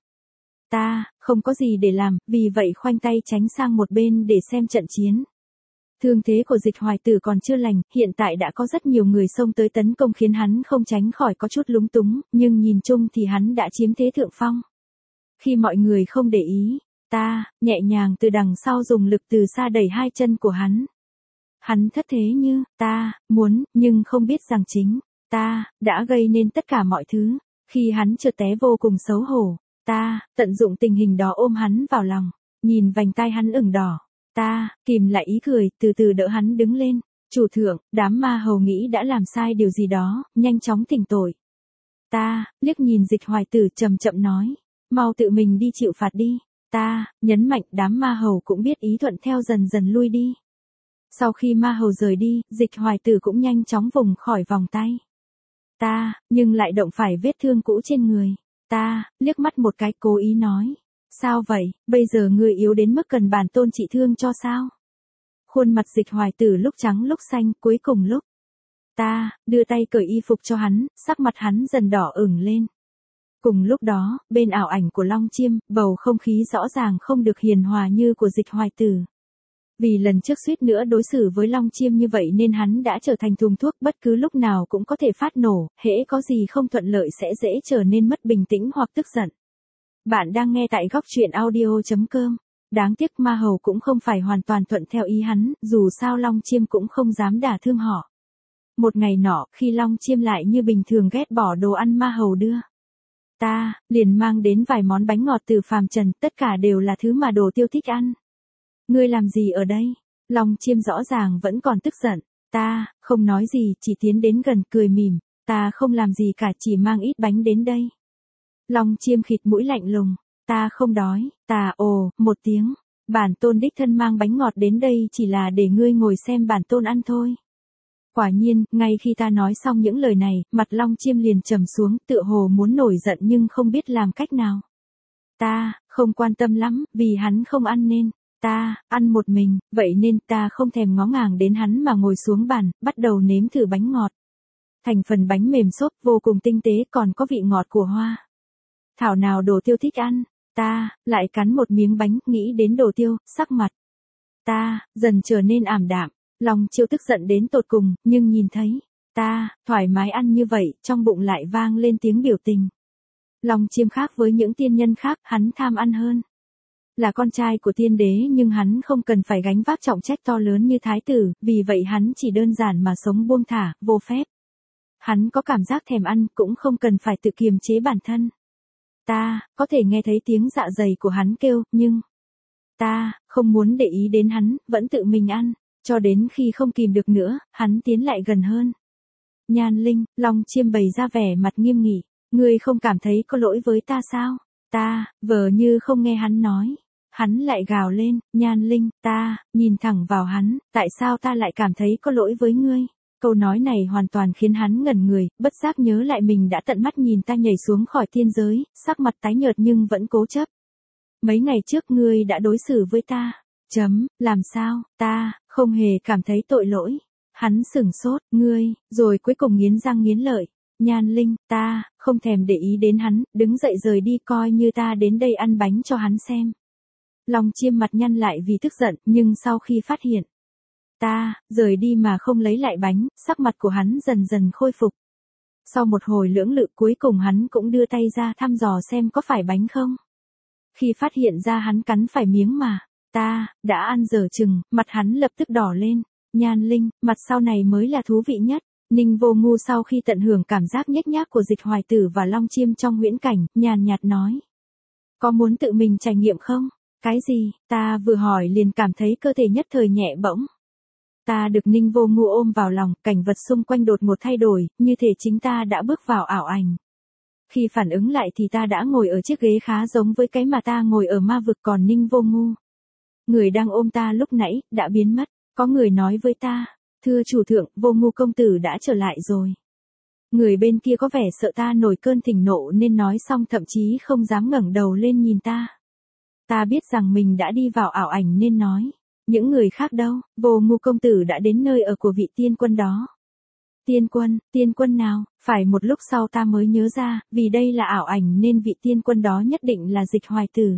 Ta, không có gì để làm, vì vậy khoanh tay tránh sang một bên để xem trận chiến. Thương thế của Dịch Hoài Tử còn chưa lành, hiện tại đã có rất nhiều người xông tới tấn công khiến hắn không tránh khỏi có chút lúng túng, nhưng nhìn chung thì hắn đã chiếm thế thượng phong. Khi mọi người không để ý, ta, nhẹ nhàng từ đằng sau dùng lực từ xa đẩy hai chân của hắn. Hắn thất thế như, ta, muốn, nhưng không biết rằng chính, ta, đã gây nên tất cả mọi thứ. Khi hắn trượt té vô cùng xấu hổ, ta, tận dụng tình hình đó ôm hắn vào lòng, nhìn vành tai hắn ửng đỏ. Ta, kìm lại ý cười, từ từ đỡ hắn đứng lên. Chủ thượng, đám ma hầu nghĩ đã làm sai điều gì đó, nhanh chóng thỉnh tội. Ta, liếc nhìn Dịch Hoài Tử chậm chậm nói, mau tự mình đi chịu phạt đi. Ta, nhấn mạnh đám ma hầu cũng biết ý thuận theo dần dần lui đi. Sau khi ma hầu rời đi, Dịch Hoài Tử cũng nhanh chóng vùng khỏi vòng tay. Ta, nhưng lại động phải vết thương cũ trên người. Ta, liếc mắt một cái cố ý nói. Sao vậy, bây giờ ngươi yếu đến mức cần bản tôn trị thương cho sao? Khuôn mặt Dịch Hoài Tử lúc trắng lúc xanh, cuối cùng lúc. Ta, đưa tay cởi y phục cho hắn, sắc mặt hắn dần đỏ ửng lên. Cùng lúc đó, bên ảo ảnh của Long Chiêm, bầu không khí rõ ràng không được hiền hòa như của Dịch Hoài Tử. Vì lần trước suýt nữa đối xử với Long Chiêm như vậy nên hắn đã trở thành thùng thuốc, bất cứ lúc nào cũng có thể phát nổ, hễ có gì không thuận lợi sẽ dễ trở nên mất bình tĩnh hoặc tức giận. Bạn đang nghe tại góc truyện audio chấm com. Đáng tiếc ma hầu cũng không phải hoàn toàn thuận theo ý hắn, dù sao Long Chiêm cũng không dám đả thương họ. Một ngày nọ, khi Long Chiêm lại như bình thường ghét bỏ đồ ăn ma hầu đưa. Ta, liền mang đến vài món bánh ngọt từ phàm trần, tất cả đều là thứ mà Đồ Tiêu thích ăn. Ngươi làm gì ở đây? Long Chiêm rõ ràng vẫn còn tức giận. Ta, không nói gì, chỉ tiến đến gần cười mỉm. Ta không làm gì cả, chỉ mang ít bánh đến đây. Long Chiêm khịt mũi lạnh lùng. Ta không đói, ta ồ, một tiếng. Bản tôn đích thân mang bánh ngọt đến đây chỉ là để ngươi ngồi xem bản tôn ăn thôi. Quả nhiên, ngay khi ta nói xong những lời này, mặt Long Chiêm liền trầm xuống, tựa hồ muốn nổi giận nhưng không biết làm cách nào. Ta, không quan tâm lắm, vì hắn không ăn nên. Ta, ăn một mình, vậy nên ta không thèm ngó ngàng đến hắn mà ngồi xuống bàn, bắt đầu nếm thử bánh ngọt. Thành phần bánh mềm xốp vô cùng tinh tế còn có vị ngọt của hoa. Thảo nào Đồ Tiêu thích ăn. Ta, lại cắn một miếng bánh, nghĩ đến Đồ Tiêu, sắc mặt. Ta, dần trở nên ảm đạm. Long Chiêu tức giận đến tột cùng, nhưng nhìn thấy. Ta, thoải mái ăn như vậy, trong bụng lại vang lên tiếng biểu tình. Long Chiêm khác với những tiên nhân khác, hắn tham ăn hơn. Là con trai của tiên đế nhưng hắn không cần phải gánh vác trọng trách to lớn như thái tử, vì vậy hắn chỉ đơn giản mà sống buông thả, vô phép. Hắn có cảm giác thèm ăn cũng không cần phải tự kiềm chế bản thân. Ta, có thể nghe thấy tiếng dạ dày của hắn kêu, nhưng... Ta, không muốn để ý đến hắn, vẫn tự mình ăn, cho đến khi không kìm được nữa, hắn tiến lại gần hơn. Nhan Linh, Long Chiêm bày ra vẻ mặt nghiêm nghị, ngươi không cảm thấy có lỗi với ta sao? Ta, vờ như không nghe hắn nói. Hắn lại gào lên, Nhan Linh, ta, nhìn thẳng vào hắn, tại sao ta lại cảm thấy có lỗi với ngươi? Câu nói này hoàn toàn khiến hắn ngẩn người, bất giác nhớ lại mình đã tận mắt nhìn ta nhảy xuống khỏi tiên giới, sắc mặt tái nhợt nhưng vẫn cố chấp. Mấy ngày trước ngươi đã đối xử với ta. Chấm, làm sao, ta, không hề cảm thấy tội lỗi. Hắn sửng sốt, ngươi, rồi cuối cùng nghiến răng nghiến lợi. Nhan Linh, ta, không thèm để ý đến hắn, đứng dậy rời đi coi như ta đến đây ăn bánh cho hắn xem. Long Chiêm mặt nhăn lại vì tức giận, nhưng sau khi phát hiện. Ta, rời đi mà không lấy lại bánh, sắc mặt của hắn dần dần khôi phục. Sau một hồi lưỡng lự cuối cùng hắn cũng đưa tay ra thăm dò xem có phải bánh không. Khi phát hiện ra hắn cắn phải miếng mà, ta, đã ăn dở chừng, mặt hắn lập tức đỏ lên. Nhan Linh, mặt sau này mới là thú vị nhất. Ninh Vô Ngu sau khi tận hưởng cảm giác nhếch nhác của Dịch Hoài Tử và Long Chiêm trong huyễn cảnh, nhàn nhạt nói. Có muốn tự mình trải nghiệm không? Cái gì? Ta vừa hỏi liền cảm thấy cơ thể nhất thời nhẹ bỗng. Ta được Ninh Vô Ngu ôm vào lòng, cảnh vật xung quanh đột ngột thay đổi, như thể chính ta đã bước vào ảo ảnh. Khi phản ứng lại thì ta đã ngồi ở chiếc ghế khá giống với cái mà ta ngồi ở ma vực, còn Ninh Vô Ngu, người đang ôm ta lúc nãy, đã biến mất. Có người nói với ta, thưa chủ thượng, Vô Ngu công tử đã trở lại rồi. Người bên kia có vẻ sợ ta nổi cơn thịnh nộ nên nói xong thậm chí không dám ngẩng đầu lên nhìn ta. Ta biết rằng mình đã đi vào ảo ảnh nên nói. Những người khác đâu, Vô Ngu công tử đã đến nơi ở của vị tiên quân đó. Tiên quân, tiên quân nào? Phải một lúc sau ta mới nhớ ra, vì đây là ảo ảnh nên vị tiên quân đó nhất định là Dịch Hoài Tử.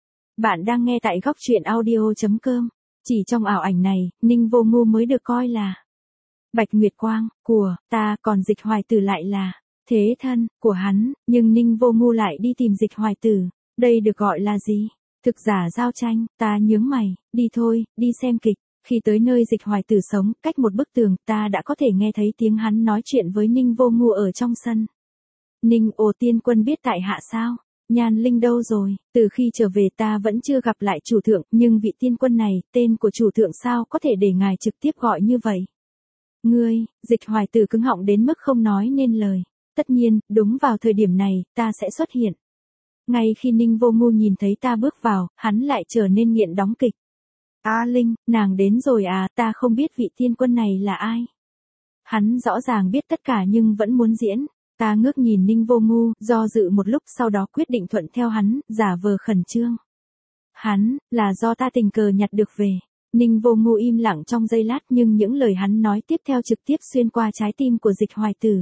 Bạn đang nghe tại góc truyện audio.com. Chỉ trong ảo ảnh này, Ninh Vô Ngu mới được coi là Bạch Nguyệt Quang, của ta, còn Dịch Hoài Tử lại là thế thân của hắn, nhưng Ninh Vô Ngu lại đi tìm Dịch Hoài Tử. Đây được gọi là gì? Thực giả giao tranh. Ta nhướng mày, đi thôi, đi xem kịch. Khi tới nơi Dịch Hoài Tử sống, cách một bức tường, ta đã có thể nghe thấy tiếng hắn nói chuyện với Ninh Vô Ngu ở trong sân. Ninh, ồ tiên quân biết tại hạ sao? Nhan Linh đâu rồi? Từ khi trở về ta vẫn chưa gặp lại chủ thượng, nhưng vị tiên quân này, tên của chủ thượng sao có thể để ngài trực tiếp gọi như vậy? Ngươi, Dịch Hoài Tử cứng họng đến mức không nói nên lời. Tất nhiên, đúng vào thời điểm này, ta sẽ xuất hiện. Ngay khi Ninh Vô Ngu nhìn thấy ta bước vào, hắn lại trở nên nghiện đóng kịch. A Linh, nàng đến rồi à, ta không biết vị tiên quân này là ai. Hắn rõ ràng biết tất cả nhưng vẫn muốn diễn. Ta ngước nhìn Ninh Vô Ngu, do dự một lúc sau đó quyết định thuận theo hắn, giả vờ khẩn trương. Hắn, là do ta tình cờ nhặt được về. Ninh Vô Ngu im lặng trong giây lát nhưng những lời hắn nói tiếp theo trực tiếp xuyên qua trái tim của Dịch Hoài Tử.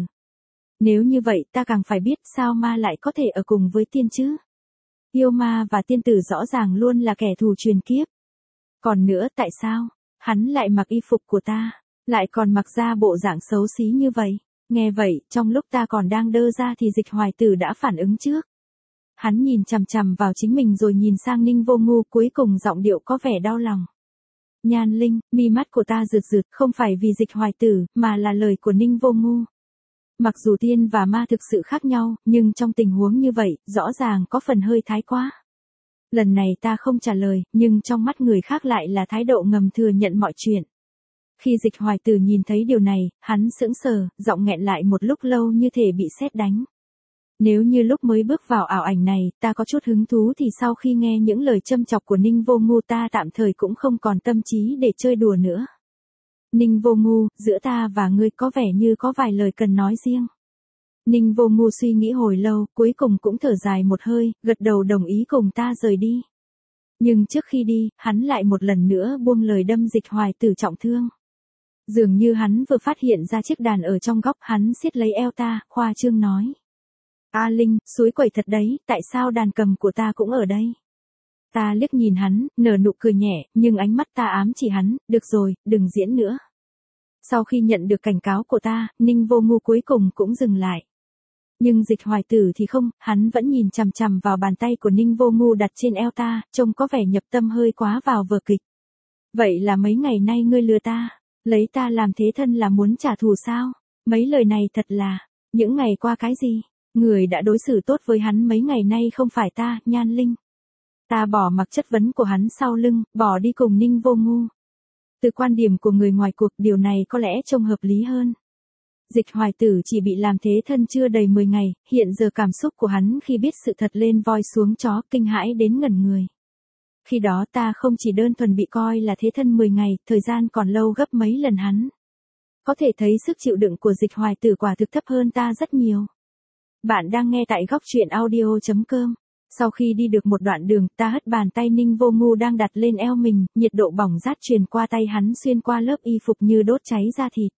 Nếu như vậy ta càng phải biết sao ma lại có thể ở cùng với tiên chứ. Yêu ma và tiên tử rõ ràng luôn là kẻ thù truyền kiếp. Còn nữa tại sao, hắn lại mặc y phục của ta, lại còn mặc ra bộ dạng xấu xí như vậy. Nghe vậy, trong lúc ta còn đang đơ ra thì Dịch Hoài Tử đã phản ứng trước. Hắn nhìn chằm chằm vào chính mình rồi nhìn sang Ninh Vô Ngu, cuối cùng giọng điệu có vẻ đau lòng. Nhan Linh, mi mắt của ta rượt rượt, không phải vì Dịch Hoài Tử, mà là lời của Ninh Vô Ngu. Mặc dù tiên và ma thực sự khác nhau, nhưng trong tình huống như vậy, rõ ràng có phần hơi thái quá. Lần này ta không trả lời, nhưng trong mắt người khác lại là thái độ ngầm thừa nhận mọi chuyện. Khi Dịch Hoài Tử nhìn thấy điều này, hắn sững sờ, giọng nghẹn lại một lúc lâu như thể bị sét đánh. Nếu như lúc mới bước vào ảo ảnh này, ta có chút hứng thú thì sau khi nghe những lời châm chọc của Ninh Vô Ngu ta tạm thời cũng không còn tâm trí để chơi đùa nữa. Ninh Vô Ngu, giữa ta và ngươi có vẻ như có vài lời cần nói riêng. Ninh Vô Ngu suy nghĩ hồi lâu, cuối cùng cũng thở dài một hơi, gật đầu đồng ý cùng ta rời đi. Nhưng trước khi đi, hắn lại một lần nữa buông lời đâm Dịch Hoài Tử trọng thương. Dường như hắn vừa phát hiện ra chiếc đàn ở trong góc, hắn siết lấy eo ta, khoa trương nói. A Linh, suối quẩy thật đấy, tại sao đàn cầm của ta cũng ở đây? Ta liếc nhìn hắn, nở nụ cười nhẹ, nhưng ánh mắt ta ám chỉ hắn, được rồi, đừng diễn nữa. Sau khi nhận được cảnh cáo của ta, Ninh Vô Ngu cuối cùng cũng dừng lại. Nhưng Dịch Hoài Tử thì không, hắn vẫn nhìn chằm chằm vào bàn tay của Ninh Vô Ngu đặt trên eo ta, trông có vẻ nhập tâm hơi quá vào vở kịch. Vậy là mấy ngày nay ngươi lừa ta, lấy ta làm thế thân là muốn trả thù sao? Mấy lời này thật là, những ngày qua cái gì? Người đã đối xử tốt với hắn mấy ngày nay không phải ta, Nhan Linh. Ta bỏ mặc chất vấn của hắn sau lưng, bỏ đi cùng Ninh Vô Ngu. Từ quan điểm của người ngoài cuộc, điều này có lẽ trông hợp lý hơn. Dịch Hoài Tử chỉ bị làm thế thân chưa đầy mười ngày, hiện giờ cảm xúc của hắn khi biết sự thật lên voi xuống chó, kinh hãi đến ngẩn người. Khi đó ta không chỉ đơn thuần bị coi là thế thân mười ngày, thời gian còn lâu gấp mấy lần hắn. Có thể thấy sức chịu đựng của Dịch Hoài Tử quả thực thấp hơn ta rất nhiều. Bạn đang nghe tại góc truyện audio.com. Sau khi đi được một đoạn đường, ta hất bàn tay Ninh Vô Ngu đang đặt lên eo mình, nhiệt độ bỏng rát truyền qua tay hắn xuyên qua lớp y phục như đốt cháy da thịt.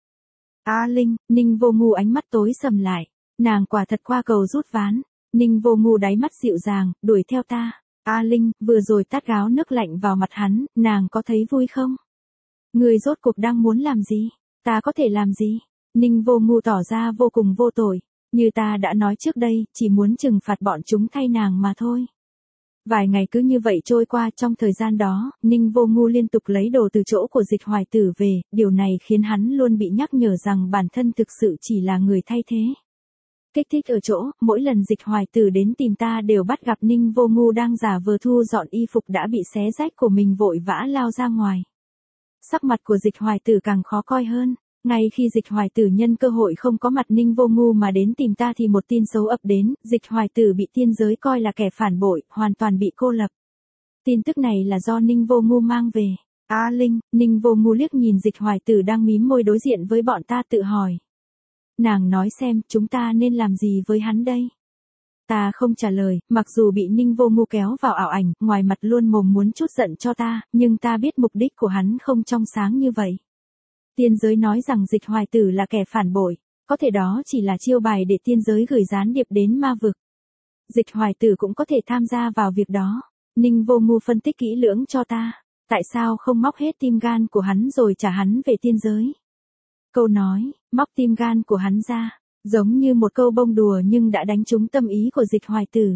A Linh, Ninh Vô Ngu ánh mắt tối sầm lại. Nàng quả thật qua cầu rút ván. Ninh Vô Ngu đáy mắt dịu dàng, đuổi theo ta. A Linh, vừa rồi tát gáo nước lạnh vào mặt hắn, nàng có thấy vui không? Người rốt cuộc đang muốn làm gì? Ta có thể làm gì? Ninh Vô Ngu tỏ ra vô cùng vô tội. Như ta đã nói trước đây, chỉ muốn trừng phạt bọn chúng thay nàng mà thôi. Vài ngày cứ như vậy trôi qua, trong thời gian đó, Ninh Vô Ngu liên tục lấy đồ từ chỗ của Dịch Hoài Tử về, điều này khiến hắn luôn bị nhắc nhở rằng bản thân thực sự chỉ là người thay thế. Kích thích ở chỗ, mỗi lần Dịch Hoài Tử đến tìm ta đều bắt gặp Ninh Vô Ngu đang giả vờ thu dọn y phục đã bị xé rách của mình vội vã lao ra ngoài. Sắc mặt của Dịch Hoài Tử càng khó coi hơn. Ngay khi Dịch Hoài Tử nhân cơ hội không có mặt Ninh Vô Ngu mà đến tìm ta thì một tin xấu ập đến, Dịch Hoài Tử bị tiên giới coi là kẻ phản bội, hoàn toàn bị cô lập. Tin tức này là do Ninh Vô Ngu mang về. A Linh, Ninh Vô Ngu liếc nhìn Dịch Hoài Tử đang mím môi đối diện với bọn ta tự hỏi. Nàng nói xem, chúng ta nên làm gì với hắn đây? Ta không trả lời, mặc dù bị Ninh Vô Ngu kéo vào ảo ảnh, ngoài mặt luôn mồm muốn chút giận cho ta, nhưng ta biết mục đích của hắn không trong sáng như vậy. Tiên giới nói rằng Dịch Hoài Tử là kẻ phản bội, có thể đó chỉ là chiêu bài để tiên giới gửi gián điệp đến ma vực. Dịch Hoài Tử cũng có thể tham gia vào việc đó. Ninh Vô Ngu phân tích kỹ lưỡng cho ta, tại sao không móc hết tim gan của hắn rồi trả hắn về tiên giới. Câu nói, móc tim gan của hắn ra, giống như một câu bông đùa nhưng đã đánh trúng tâm ý của Dịch Hoài Tử.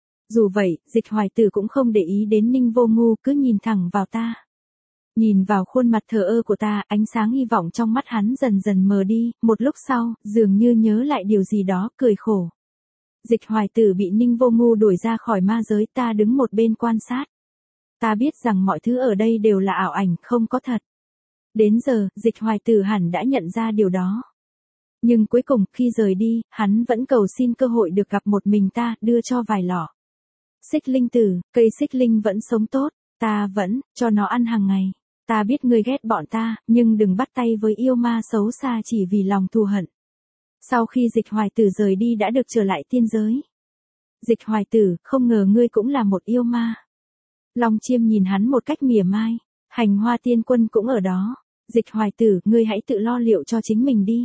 Dù vậy, Dịch Hoài Tử cũng không để ý đến Ninh Vô Ngu, cứ nhìn thẳng vào ta. Nhìn vào khuôn mặt thờ ơ của ta, ánh sáng hy vọng trong mắt hắn dần dần mờ đi, một lúc sau, dường như nhớ lại điều gì đó, cười khổ. Dịch Hoài Tử bị Ninh Vô Ngu đuổi ra khỏi ma giới, ta đứng một bên quan sát. Ta biết rằng mọi thứ ở đây đều là ảo ảnh, không có thật. Đến giờ, Dịch Hoài Tử hẳn đã nhận ra điều đó. Nhưng cuối cùng, khi rời đi, hắn vẫn cầu xin cơ hội được gặp một mình ta, đưa cho vài lọ xích linh tử, cây xích linh vẫn sống tốt, ta vẫn cho nó ăn hàng ngày. Ta biết ngươi ghét bọn ta, nhưng đừng bắt tay với yêu ma xấu xa chỉ vì lòng thù hận. Sau khi Dịch Hoài Tử rời đi đã được trở lại tiên giới. Dịch Hoài Tử, không ngờ ngươi cũng là một yêu ma. Long Chiêm nhìn hắn một cách mỉa mai. Hành Hoa Tiên Quân cũng ở đó. Dịch Hoài Tử, ngươi hãy tự lo liệu cho chính mình đi.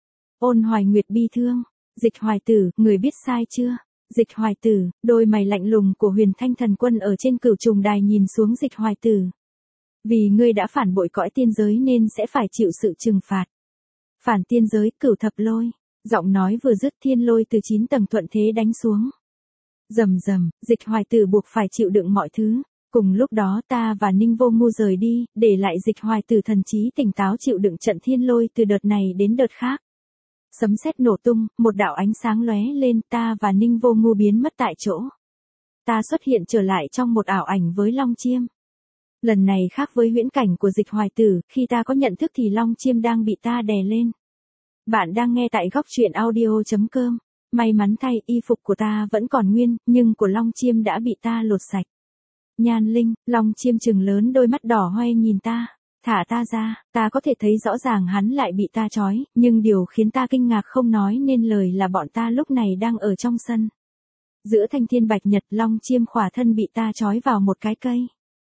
Ôn Hoài Nguyệt bi thương. Dịch Hoài Tử, người biết sai chưa? Dịch Hoài Tử, đôi mày lạnh lùng của Huyền Thanh Thần Quân ở trên cửu trùng đài nhìn xuống Dịch Hoài Tử. Vì ngươi đã phản bội cõi tiên giới nên sẽ phải chịu sự trừng phạt. Phản tiên giới, cửu thập lôi. Giọng nói vừa dứt, thiên lôi từ chín tầng thuận thế đánh xuống. Rầm rầm, Dịch Hoài Tử buộc phải chịu đựng mọi thứ. Cùng lúc đó ta và Ninh Vô Ngu rời đi, để lại Dịch Hoài Tử thần trí tỉnh táo chịu đựng trận thiên lôi từ đợt này đến đợt khác. Sấm sét nổ tung, một đạo ánh sáng lóe lên, ta và Ninh Vô Ngu biến mất tại chỗ. Ta xuất hiện trở lại trong một ảo ảnh với Long Chiêm. Lần này khác với huyễn cảnh của Dịch Hoài Tử, khi ta có nhận thức thì Long Chiêm đang bị ta đè lên. Bạn đang nghe tại góc truyện audio chấm com. May mắn thay, y phục của ta vẫn còn nguyên, nhưng của Long Chiêm đã bị ta lột sạch. Nhan Linh, Long Chiêm trừng lớn đôi mắt đỏ hoe nhìn ta. Thả ta ra, ta có thể thấy rõ ràng hắn lại bị ta trói, nhưng điều khiến ta kinh ngạc không nói nên lời là bọn ta lúc này đang ở trong sân. Giữa thanh thiên bạch nhật, Long Chiêm khỏa thân bị ta trói vào một cái cây.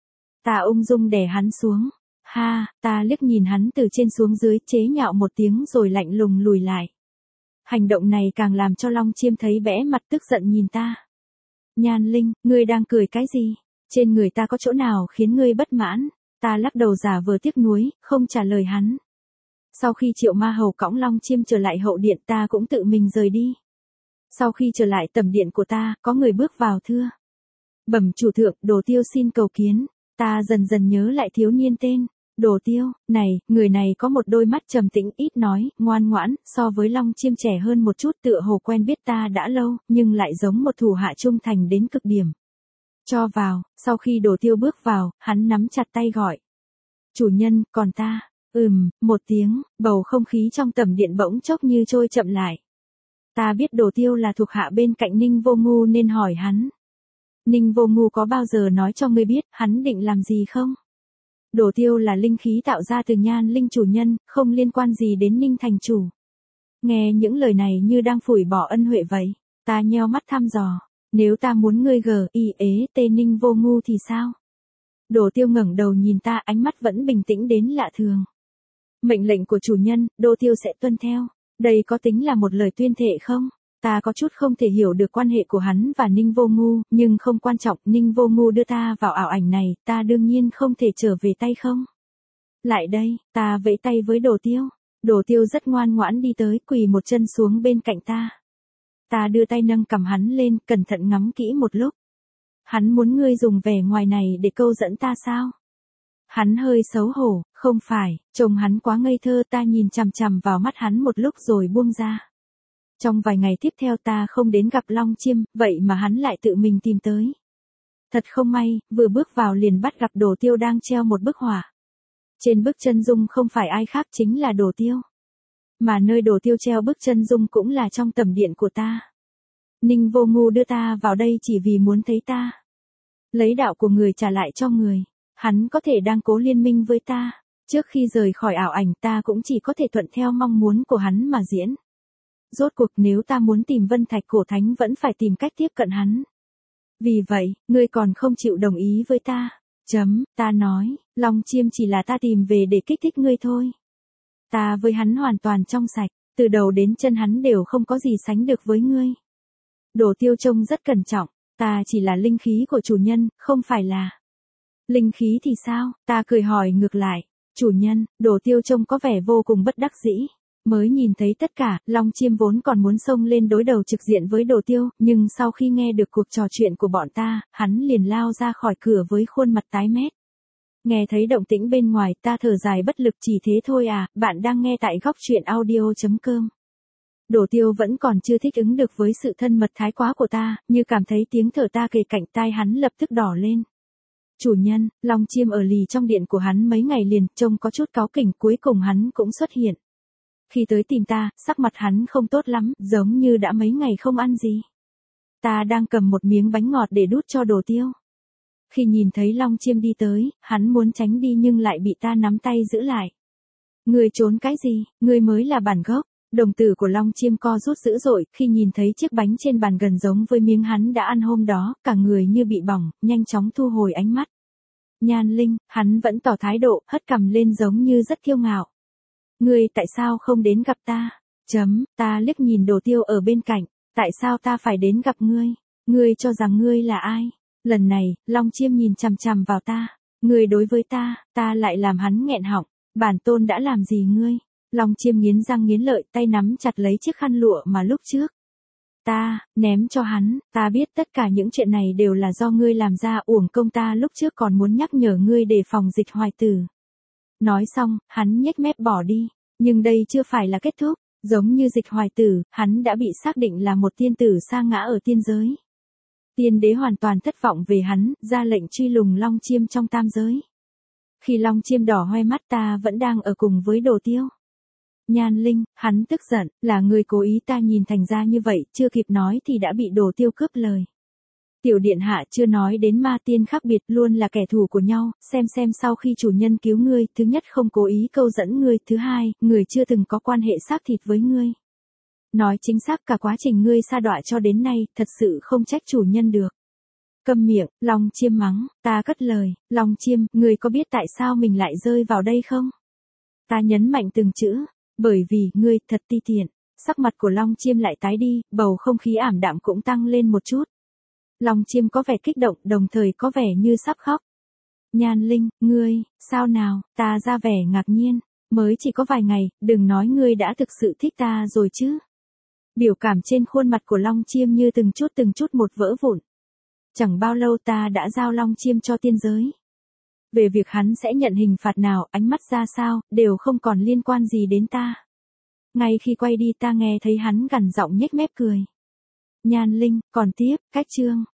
Ta ung dung đè hắn xuống. Ha, ta liếc nhìn hắn từ trên xuống dưới, chế nhạo một tiếng rồi lạnh lùng lùi lại. Hành động này càng làm cho Long Chiêm thấy bẽ mặt tức giận nhìn ta. Nhan Linh, ngươi đang cười cái gì? Trên người ta có chỗ nào khiến ngươi bất mãn? Ta lắc đầu giả vờ tiếc nuối, không trả lời hắn. Sau khi Triệu Ma Hầu cõng Long Chiêm trở lại hậu điện, ta cũng tự mình rời đi. Sau khi trở lại tẩm điện của ta, có người bước vào thưa. Bẩm chủ thượng, Đồ Tiêu xin cầu kiến. Ta dần dần nhớ lại thiếu niên tên Đồ Tiêu. Này, người này có một đôi mắt trầm tĩnh, ít nói, ngoan ngoãn, so với Long Chiêm trẻ hơn một chút, tựa hồ quen biết ta đã lâu, nhưng lại giống một thủ hạ trung thành đến cực điểm. Cho vào. Sau khi Đồ Tiêu bước vào, hắn nắm chặt tay gọi. Chủ nhân, còn ta. Ừm, một tiếng, bầu không khí trong tẩm điện bỗng chốc như trôi chậm lại. Ta biết Đồ Tiêu là thuộc hạ bên cạnh Ninh Vô Ngu nên hỏi hắn. Ninh Vô Ngu có bao giờ nói cho ngươi biết hắn định làm gì không? Đồ Tiêu là linh khí tạo ra từ Nhan Linh chủ nhân, không liên quan gì đến Ninh thành chủ. Nghe những lời này như đang phủi bỏ ân huệ vậy. Ta nheo mắt thăm dò. Nếu ta muốn ngươi gờ y ế tê Ninh Vô Ngu thì sao? Đồ Tiêu ngẩng đầu nhìn ta, ánh mắt vẫn bình tĩnh đến lạ thường. Mệnh lệnh của chủ nhân, Đồ Tiêu sẽ tuân theo. Đây có tính là một lời tuyên thệ không? Ta có chút không thể hiểu được quan hệ của hắn và Ninh Vô Ngu, nhưng không quan trọng, Ninh Vô Ngu đưa ta vào ảo ảnh này, ta đương nhiên không thể trở về tay không. Lại đây, ta vẫy tay với Đồ Tiêu. Đồ Tiêu rất ngoan ngoãn đi tới, quỳ một chân xuống bên cạnh ta. Ta đưa tay nâng cầm hắn lên, cẩn thận ngắm kỹ một lúc. Hắn muốn ngươi dùng vẻ ngoài này để câu dẫn ta sao? Hắn hơi xấu hổ, không phải, trông hắn quá ngây thơ, ta nhìn chằm chằm vào mắt hắn một lúc rồi buông ra. Trong vài ngày tiếp theo ta không đến gặp Long Chiêm, vậy mà hắn lại tự mình tìm tới. Thật không may, vừa bước vào liền bắt gặp Đồ Tiêu đang treo một bức họa. Trên bức chân dung không phải ai khác chính là Đồ Tiêu. Mà nơi Đồ Tiêu treo bức chân dung cũng là trong tẩm điện của ta. Ninh Vô Ngu đưa ta vào đây chỉ vì muốn thấy ta. Lấy đạo của người trả lại cho người. Hắn có thể đang cố liên minh với ta. Trước khi rời khỏi ảo ảnh ta cũng chỉ có thể thuận theo mong muốn của hắn mà diễn. Rốt cuộc nếu ta muốn tìm Vân Thạch Cổ Thánh vẫn phải tìm cách tiếp cận hắn. Vì vậy, ngươi còn không chịu đồng ý với ta. Chấm, ta nói, Long Chiêm chỉ là ta tìm về để kích thích ngươi thôi. Ta với hắn hoàn toàn trong sạch, từ đầu đến chân hắn đều không có gì sánh được với ngươi. Đồ Tiêu trông rất cẩn trọng, ta chỉ là linh khí của chủ nhân, không phải là. Linh khí thì sao? Ta cười hỏi ngược lại. Chủ nhân, Đồ Tiêu trông có vẻ vô cùng bất đắc dĩ. Mới nhìn thấy tất cả, Long Chiêm vốn còn muốn xông lên đối đầu trực diện với Đồ Tiêu, nhưng sau khi nghe được cuộc trò chuyện của bọn ta, hắn liền lao ra khỏi cửa với khuôn mặt tái mét. Nghe thấy động tĩnh bên ngoài, ta thở dài bất lực. Chỉ thế thôi à, bạn đang nghe tại góc truyện audio chấm com. Đồ Tiêu vẫn còn chưa thích ứng được với sự thân mật thái quá của ta, như cảm thấy tiếng thở ta kề cạnh tai hắn lập tức đỏ lên. Chủ nhân, Long Chiêm ở lì trong điện của hắn mấy ngày liền, trông có chút cáu kỉnh, cuối cùng hắn cũng xuất hiện. Khi tới tìm ta, sắc mặt hắn không tốt lắm, giống như đã mấy ngày không ăn gì. Ta đang cầm một miếng bánh ngọt để đút cho Đồ Tiêu. Khi nhìn thấy Long Chiêm đi tới, hắn muốn tránh đi nhưng lại bị ta nắm tay giữ lại. Ngươi trốn cái gì, ngươi mới là bản gốc. Đồng tử của Long Chiêm co rút dữ dội, khi nhìn thấy chiếc bánh trên bàn gần giống với miếng hắn đã ăn hôm đó, cả người như bị bỏng, nhanh chóng thu hồi ánh mắt. Nhan Linh, hắn vẫn tỏ thái độ, hất cằm lên giống như rất kiêu ngạo. Ngươi tại sao không đến gặp ta? Chấm, ta liếc nhìn Đồ Tiêu ở bên cạnh, tại sao ta phải đến gặp ngươi? Ngươi cho rằng ngươi là ai? Lần này, Long Chiêm nhìn chằm chằm vào ta. Ngươi đối với ta, ta lại làm hắn nghẹn họng. Bản tôn đã làm gì ngươi? Long Chiêm nghiến răng nghiến lợi, tay nắm chặt lấy chiếc khăn lụa mà lúc trước ta ném cho hắn. Ta biết tất cả những chuyện này đều là do ngươi làm ra, uổng công ta lúc trước còn muốn nhắc nhở ngươi đề phòng Dịch Hoài Tử. Nói xong, hắn nhếch mép bỏ đi. Nhưng đây chưa phải là kết thúc. Giống như Dịch Hoài Tử, hắn đã bị xác định là một tiên tử sa ngã ở tiên giới. Tiên đế hoàn toàn thất vọng về hắn, ra lệnh truy lùng Long Chiêm trong tam giới. Khi Long Chiêm đỏ hoe mắt, ta vẫn đang ở cùng với Đồ Tiêu. Nhan Linh, hắn tức giận, là người cố ý, ta nhìn thành ra như vậy, chưa kịp nói thì đã bị Đồ Tiêu cướp lời. Tiểu điện hạ chưa nói đến ma tiên khác biệt, luôn là kẻ thù của nhau, xem xem sau khi chủ nhân cứu ngươi, thứ nhất không cố ý câu dẫn ngươi, thứ hai, người chưa từng có quan hệ xác thịt với ngươi. Nói chính xác cả quá trình ngươi sa đọa cho đến nay, thật sự không trách chủ nhân được. Câm miệng, Long Chiêm mắng, ta cất lời, Long Chiêm, ngươi có biết tại sao mình lại rơi vào đây không? Ta nhấn mạnh từng chữ, bởi vì, ngươi, thật ti tiện. Sắc mặt của Long Chiêm lại tái đi, bầu không khí ảm đạm cũng tăng lên một chút. Long Chiêm có vẻ kích động, đồng thời có vẻ như sắp khóc. Nhan Linh, ngươi, sao nào, ta ra vẻ ngạc nhiên, mới chỉ có vài ngày, đừng nói ngươi đã thực sự thích ta rồi chứ. Biểu cảm trên khuôn mặt của Long Chiêm như từng chút từng chút một vỡ vụn. Chẳng bao lâu ta đã giao Long Chiêm cho tiên giới. Về việc hắn sẽ nhận hình phạt nào, ánh mắt ra sao, đều không còn liên quan gì đến ta. Ngay khi quay đi ta nghe thấy hắn gằn giọng nhếch mép cười. Nhan Linh, còn tiếp, cách chương.